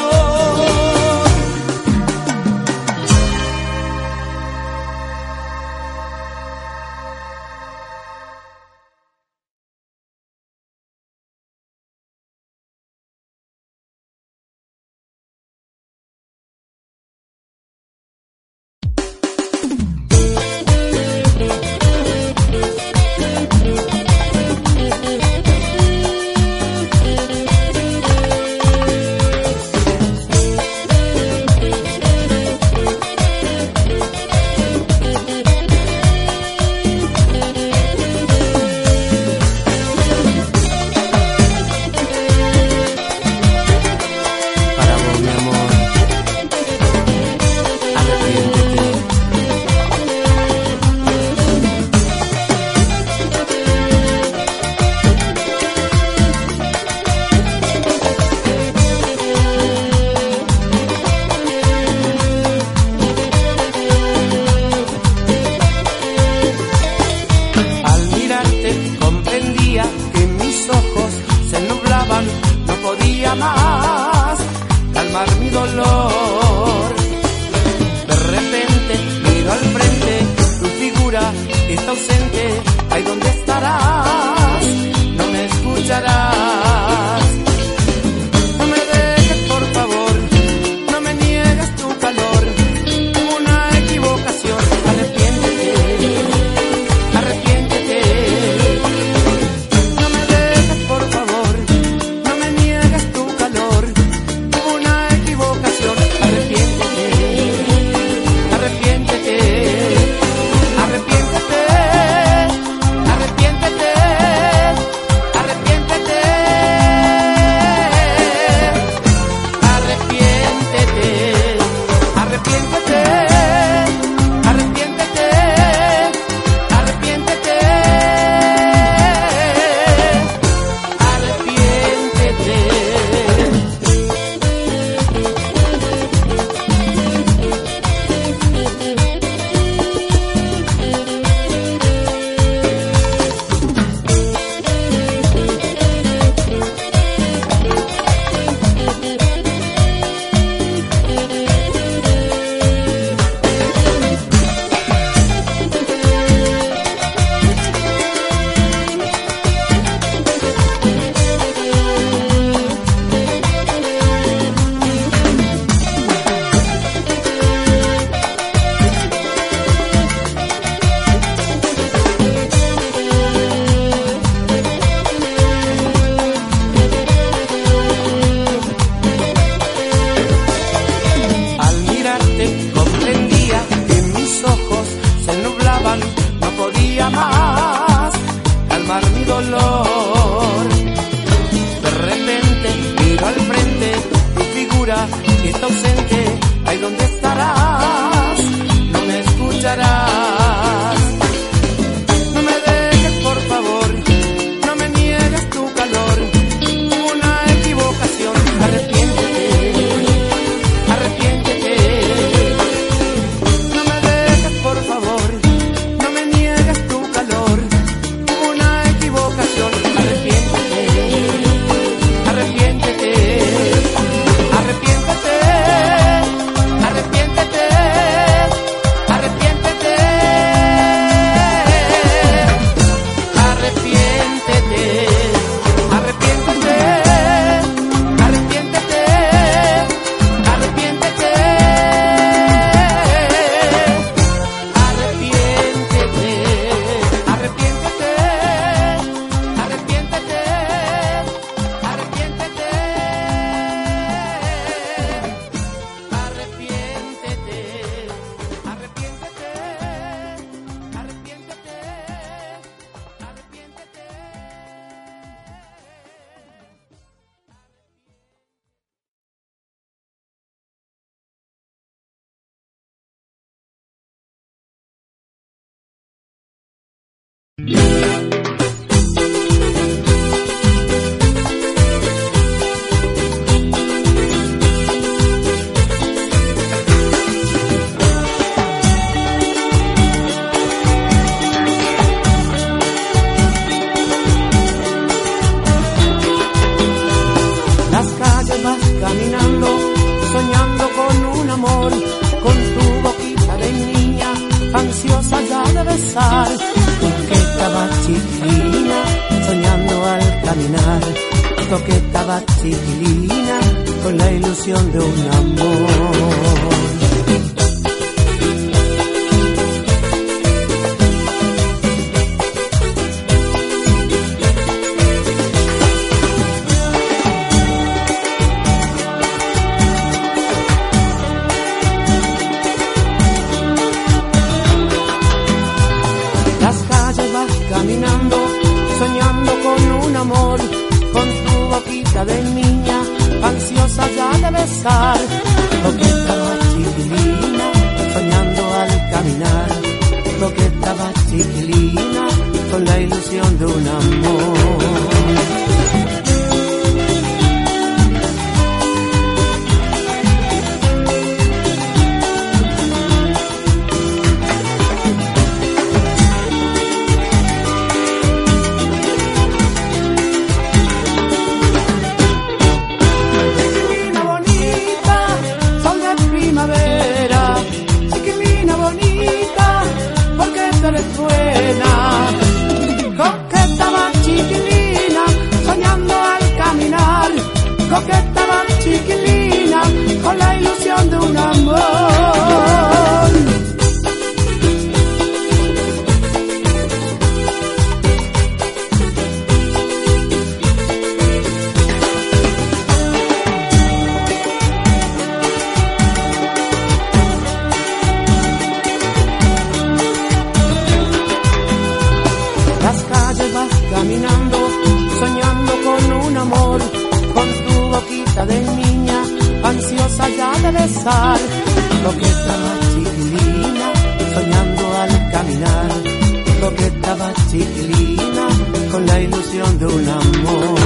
con tu boquita de niña, ansiosa ya de besar, coqueta va chiquilina, soñando al caminar, coqueta va chiquilina, con la ilusión de un amor. Caminando, soñando con un amor, con tu boquita de niña, ansiosa ya de besar, coqueta va chiquilina, soñando al caminar, coqueta va chiquilina, con la ilusión de un amor. Coqueta va chiquilina, con la ilusión de un amor. Las calles vas caminando, soñando con un amor, con tu boquita de niña, ansiosa ya de besar, coqueta va chiquilina, soñando al caminar, coqueta va chiquilina, con la ilusión de un amor.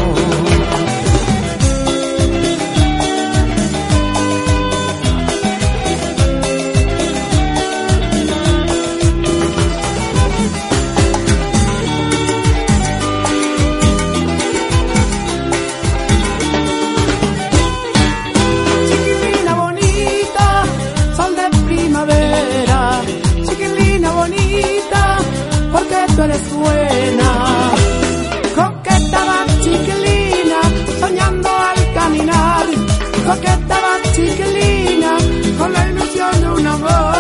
Tú eres buena, coqueta va chiquilina, soñando al caminar, coqueta va chiquilina, con la ilusión de un amor.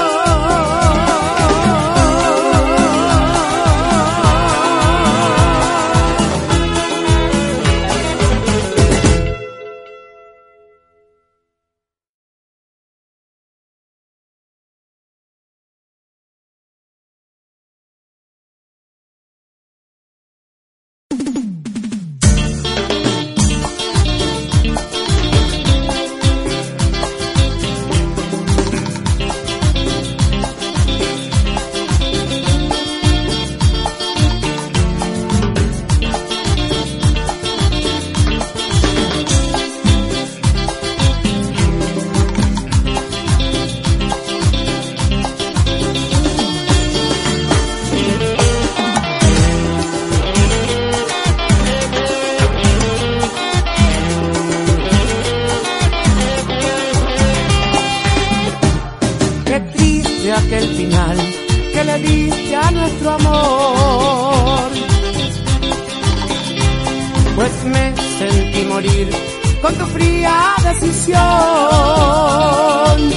Aquel final que le diste a nuestro amor, pues me sentí morir con tu fría decisión.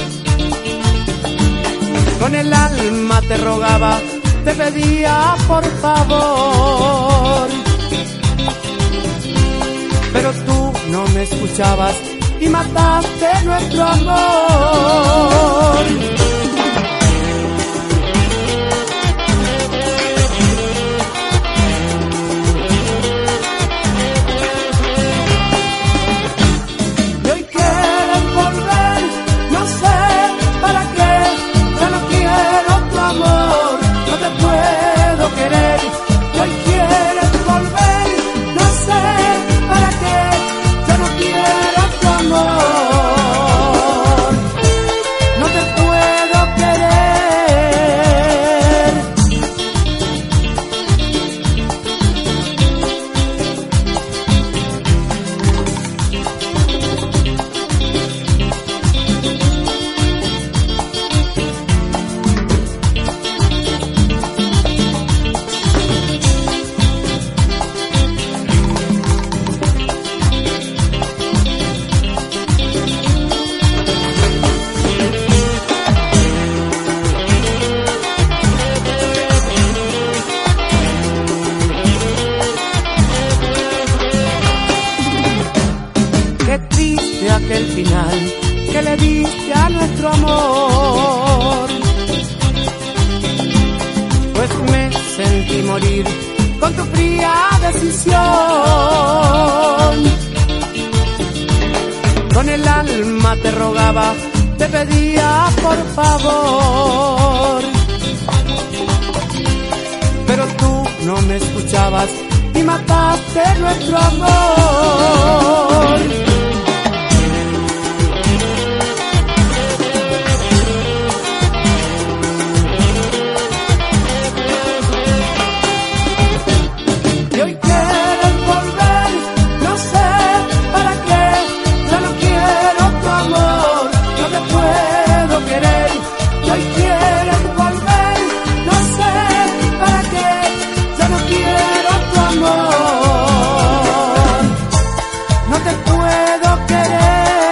Con el alma te rogaba, te pedía por favor, pero tú no me escuchabas y mataste nuestro amor. No te puedo lloraba, te pedía por favor. Pero tú no me escuchabas y mataste nuestro amor. Y hoy quieres volver, no sé para qué, ya no quiero tu amor, no te puedo querer. Y hoy quieres volver, no sé para qué, ya no quiero tu amor, no te puedo querer.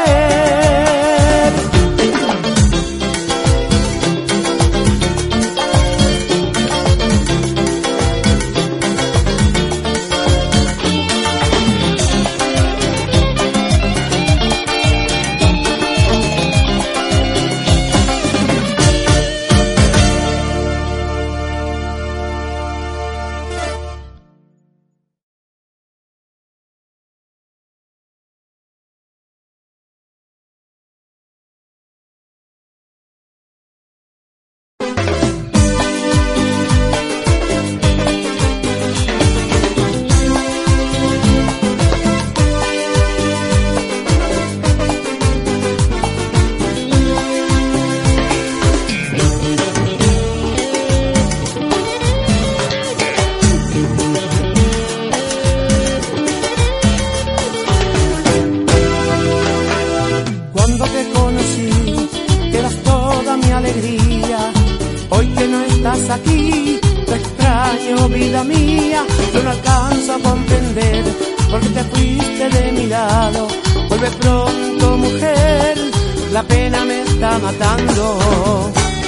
Cuando te conocí, eras toda mi alegría. Hoy que no estás aquí, te extraño, vida mía. Yo no alcanzo a comprender por qué te fuiste de mi lado. Vuelve pronto, mujer, la pena me está matando.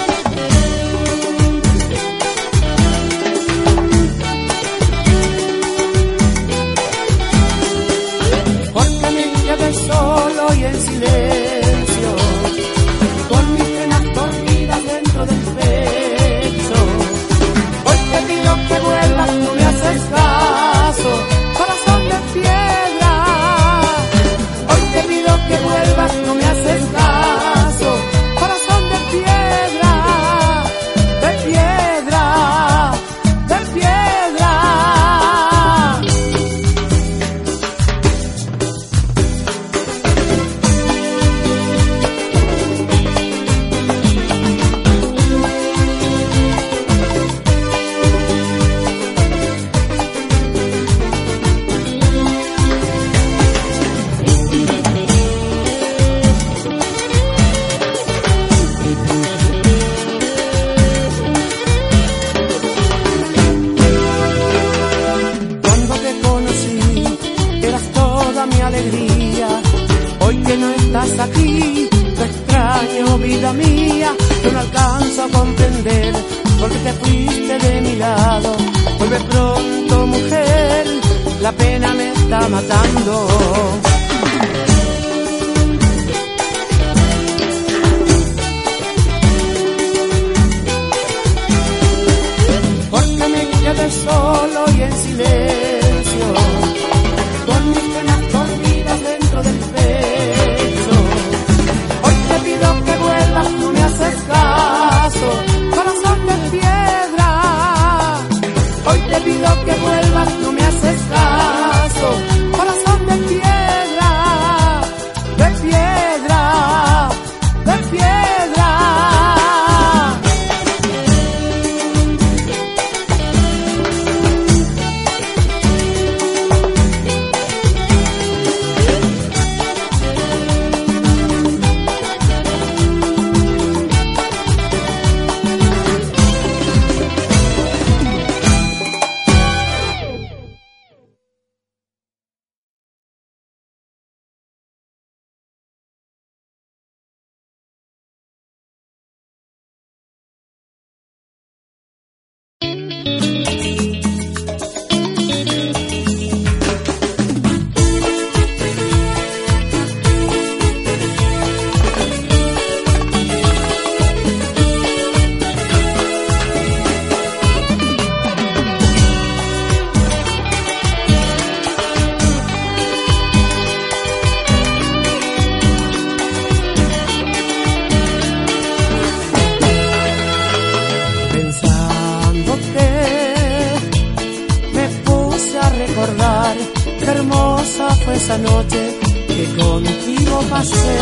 Porque me quedé solo y en silencio, con mis penas dormidas dentro del pecho. Hoy te pido que vuelvas, no me haces caso, corazón de piedra. Hoy te pido que vuelvas, no me haces caso, corazón de piedra, de piedra, de piedra. Cuando te conocí, eras toda mi alegría. Hoy que no estás aquí, te extraño, vida mía. Yo no alcanzo a comprender por qué te fuiste de mi lado. Vuelve pronto, mujer, la pena me está matando. Porque me quedé solo y en silencio, con mis penas dormidas dentro del pecho. Hoy te pido que vuelvas, no me haces caso, corazón de piedra. Hoy te pido que vuelvas, no me haces caso, corazón de piedra. esa noche que contigo pasé.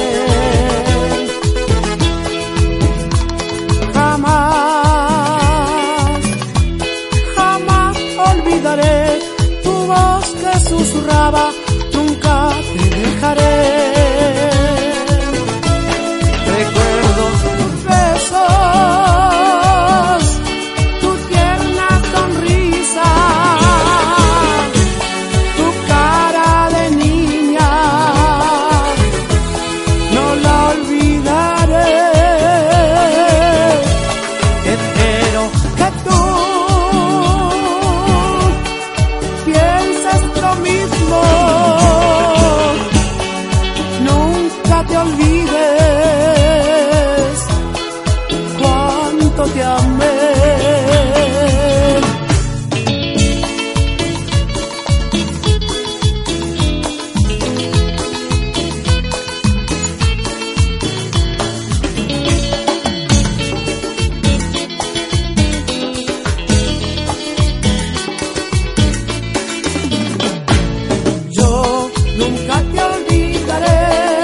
Jamás, jamás olvidaré tu voz que susurraba, nunca te dejaré. Recuerdo tus besos, tu tierna sonrisa, tu cara de niña, no la olvidaré. Espero que tú pienses lo mismo, nunca te olvides cuánto te amé. Yo nunca te olvidaré,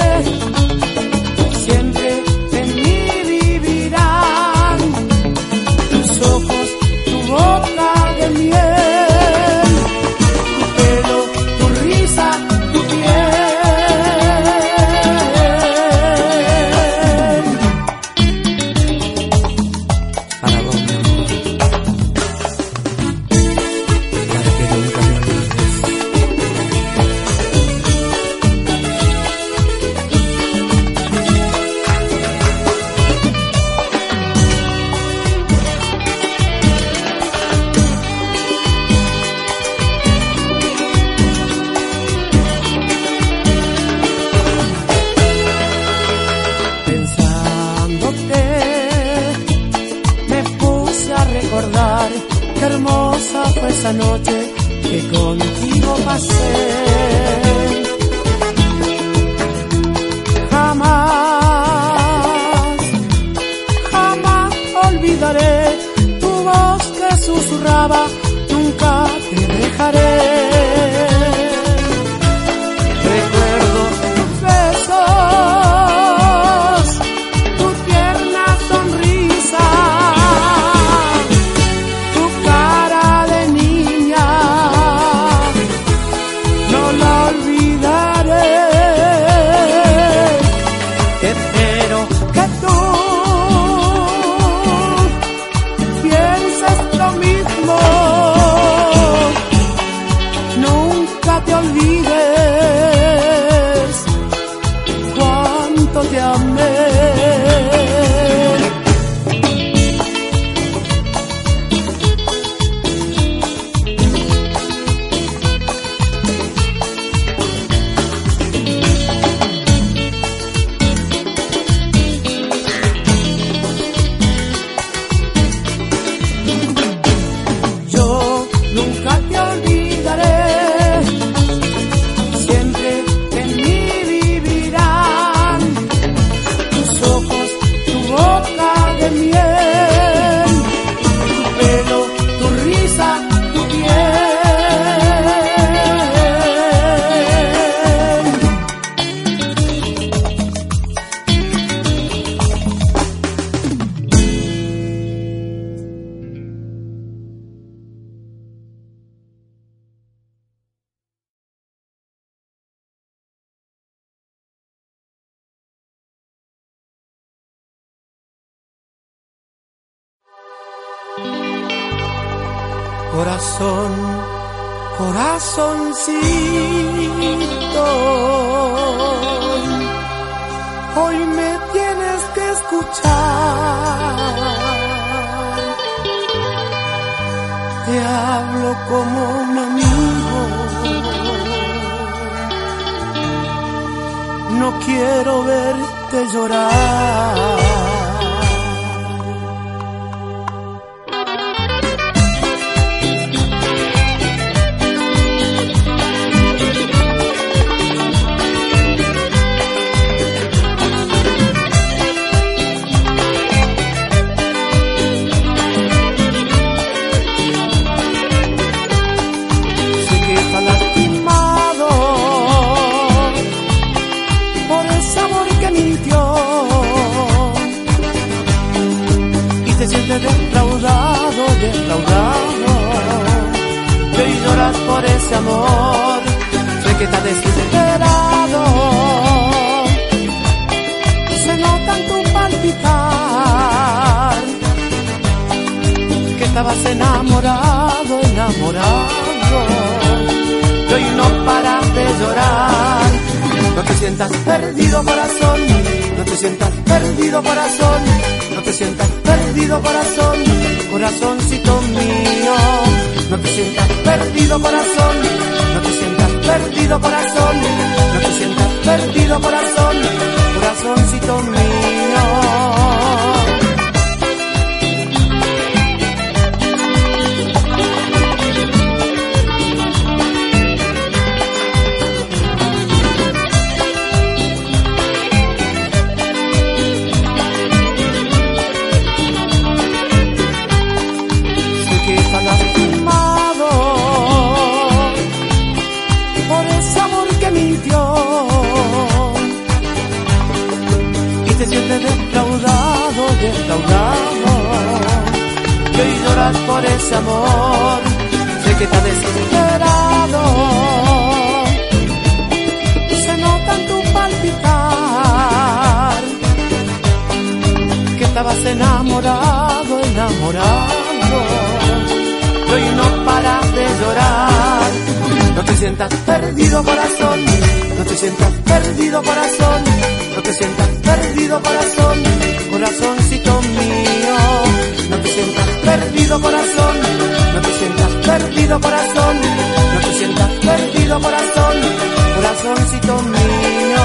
siempre en mí vivirán tus ojos, tu boca de miel, tu pelo, tu risa, tu piel. Para vos, mi amor, para que nunca me olvides. Pensándote, me puse a recordar qué hermosa fue esa noche que contigo pasé. Jamás, jamás olvidaré tu voz que susurraba, nunca te dejaré. Recuerdo tus besos, tu tierna sonrisa, tu cara de niña, no la olvidaré. Espero que tú pienses lo mismo, nunca te olvides cuánto te amé. Yo nunca te olvidaré, siempre en mí vivirán tus ojos, tu boca de miel, tu pelo, tu risa, tu piel. Corazón, corazoncito, hoy me tienes que escuchar. Te hablo como un amigo, no quiero verte llorar. Sé que está lastimado, sientes defraudado, defraudado, que hoy lloras por ese amor, sé que estás desesperado, se nota en tu palpitar, que estabas enamorado, enamorado, que hoy no paras de llorar. No te sientas perdido, corazón, no te sientas perdido, corazón, no te sientas perdido, corazón, corazoncito mío. No te sientas perdido, corazón, no te sientas perdido, corazón, no te sientas perdido, corazón, corazoncito mío. Te sientes defraudado, defraudado, que hoy lloras por ese amor, sé que estás desesperado, se nota en tu palpitar, que estabas enamorado, enamorado, que hoy no paras de llorar. No te sientas perdido, corazón, no te sientas perdido, corazón, no te sientas perdido, corazón, corazoncito mío. No te sientas perdido, corazón, no te sientas perdido, corazón, no te sientas perdido, corazón, corazoncito mío.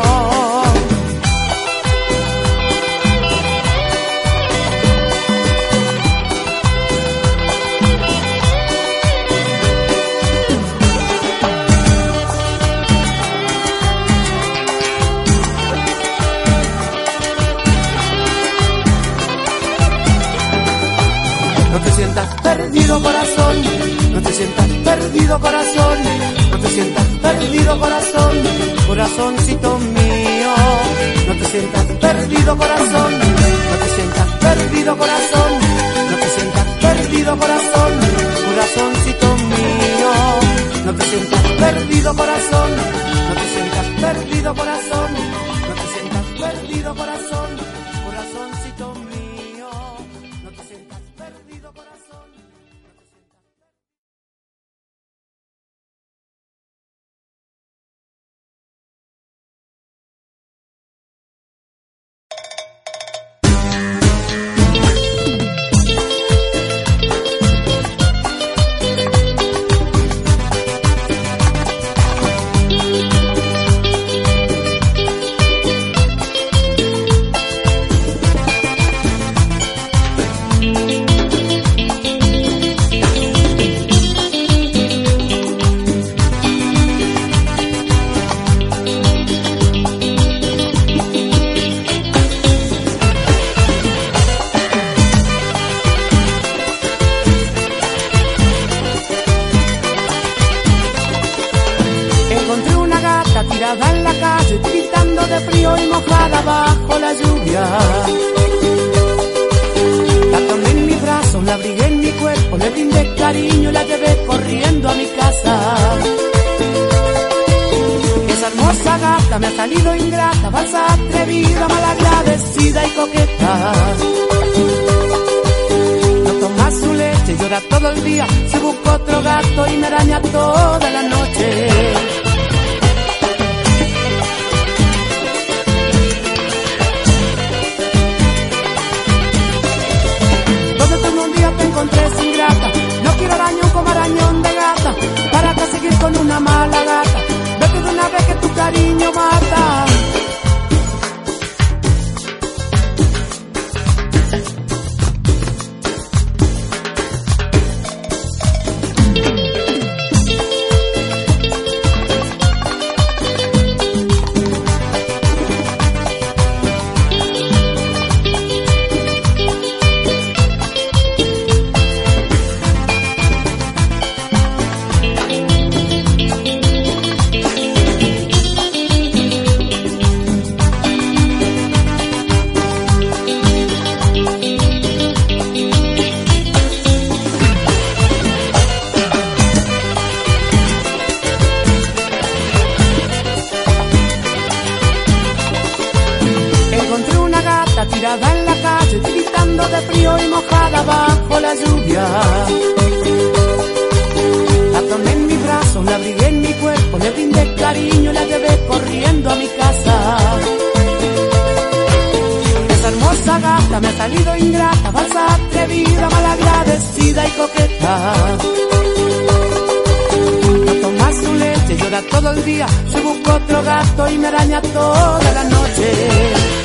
No te sientas perdido, corazón, no te sientas perdido, corazón, no te sientas perdido, corazón, corazoncito mío. No te sientas perdido, corazón, no te sientas perdido, corazón, no te sientas perdido, corazón, corazoncito mío. No te sientas perdido, corazón, no te sientas perdido, corazón, no te sientas perdido, corazón, corazoncito mío. No te sientas perdido, corazón. tirada en la calle, gritando de frío y mojada bajo la lluvia. La tomé en mis brazos, la abrigué en mi cuerpo, le brindé cariño y la llevé corriendo a mi casa. Esa hermosa gata me ha salido ingrata, falsa, atrevida, malagradecida y coqueta. No toma su leche, llora todo el día, se busca otro gato y me araña toda la noche. Te encontré sin grata, no quiero arañón como arañón de gata, para que seguir con una mala gata, vete de una vez que tu cariño mata. frío y mojada bajo la lluvia. La tomé en mis brazos, la abrigué en mi cuerpo, le brindé cariño y la llevé corriendo a mi casa. Esa hermosa gata me ha salido ingrata, falsa, atrevida, malagradecida y coqueta. No toma su leche, llora todo el día, se busca otro gato y me araña toda la noche.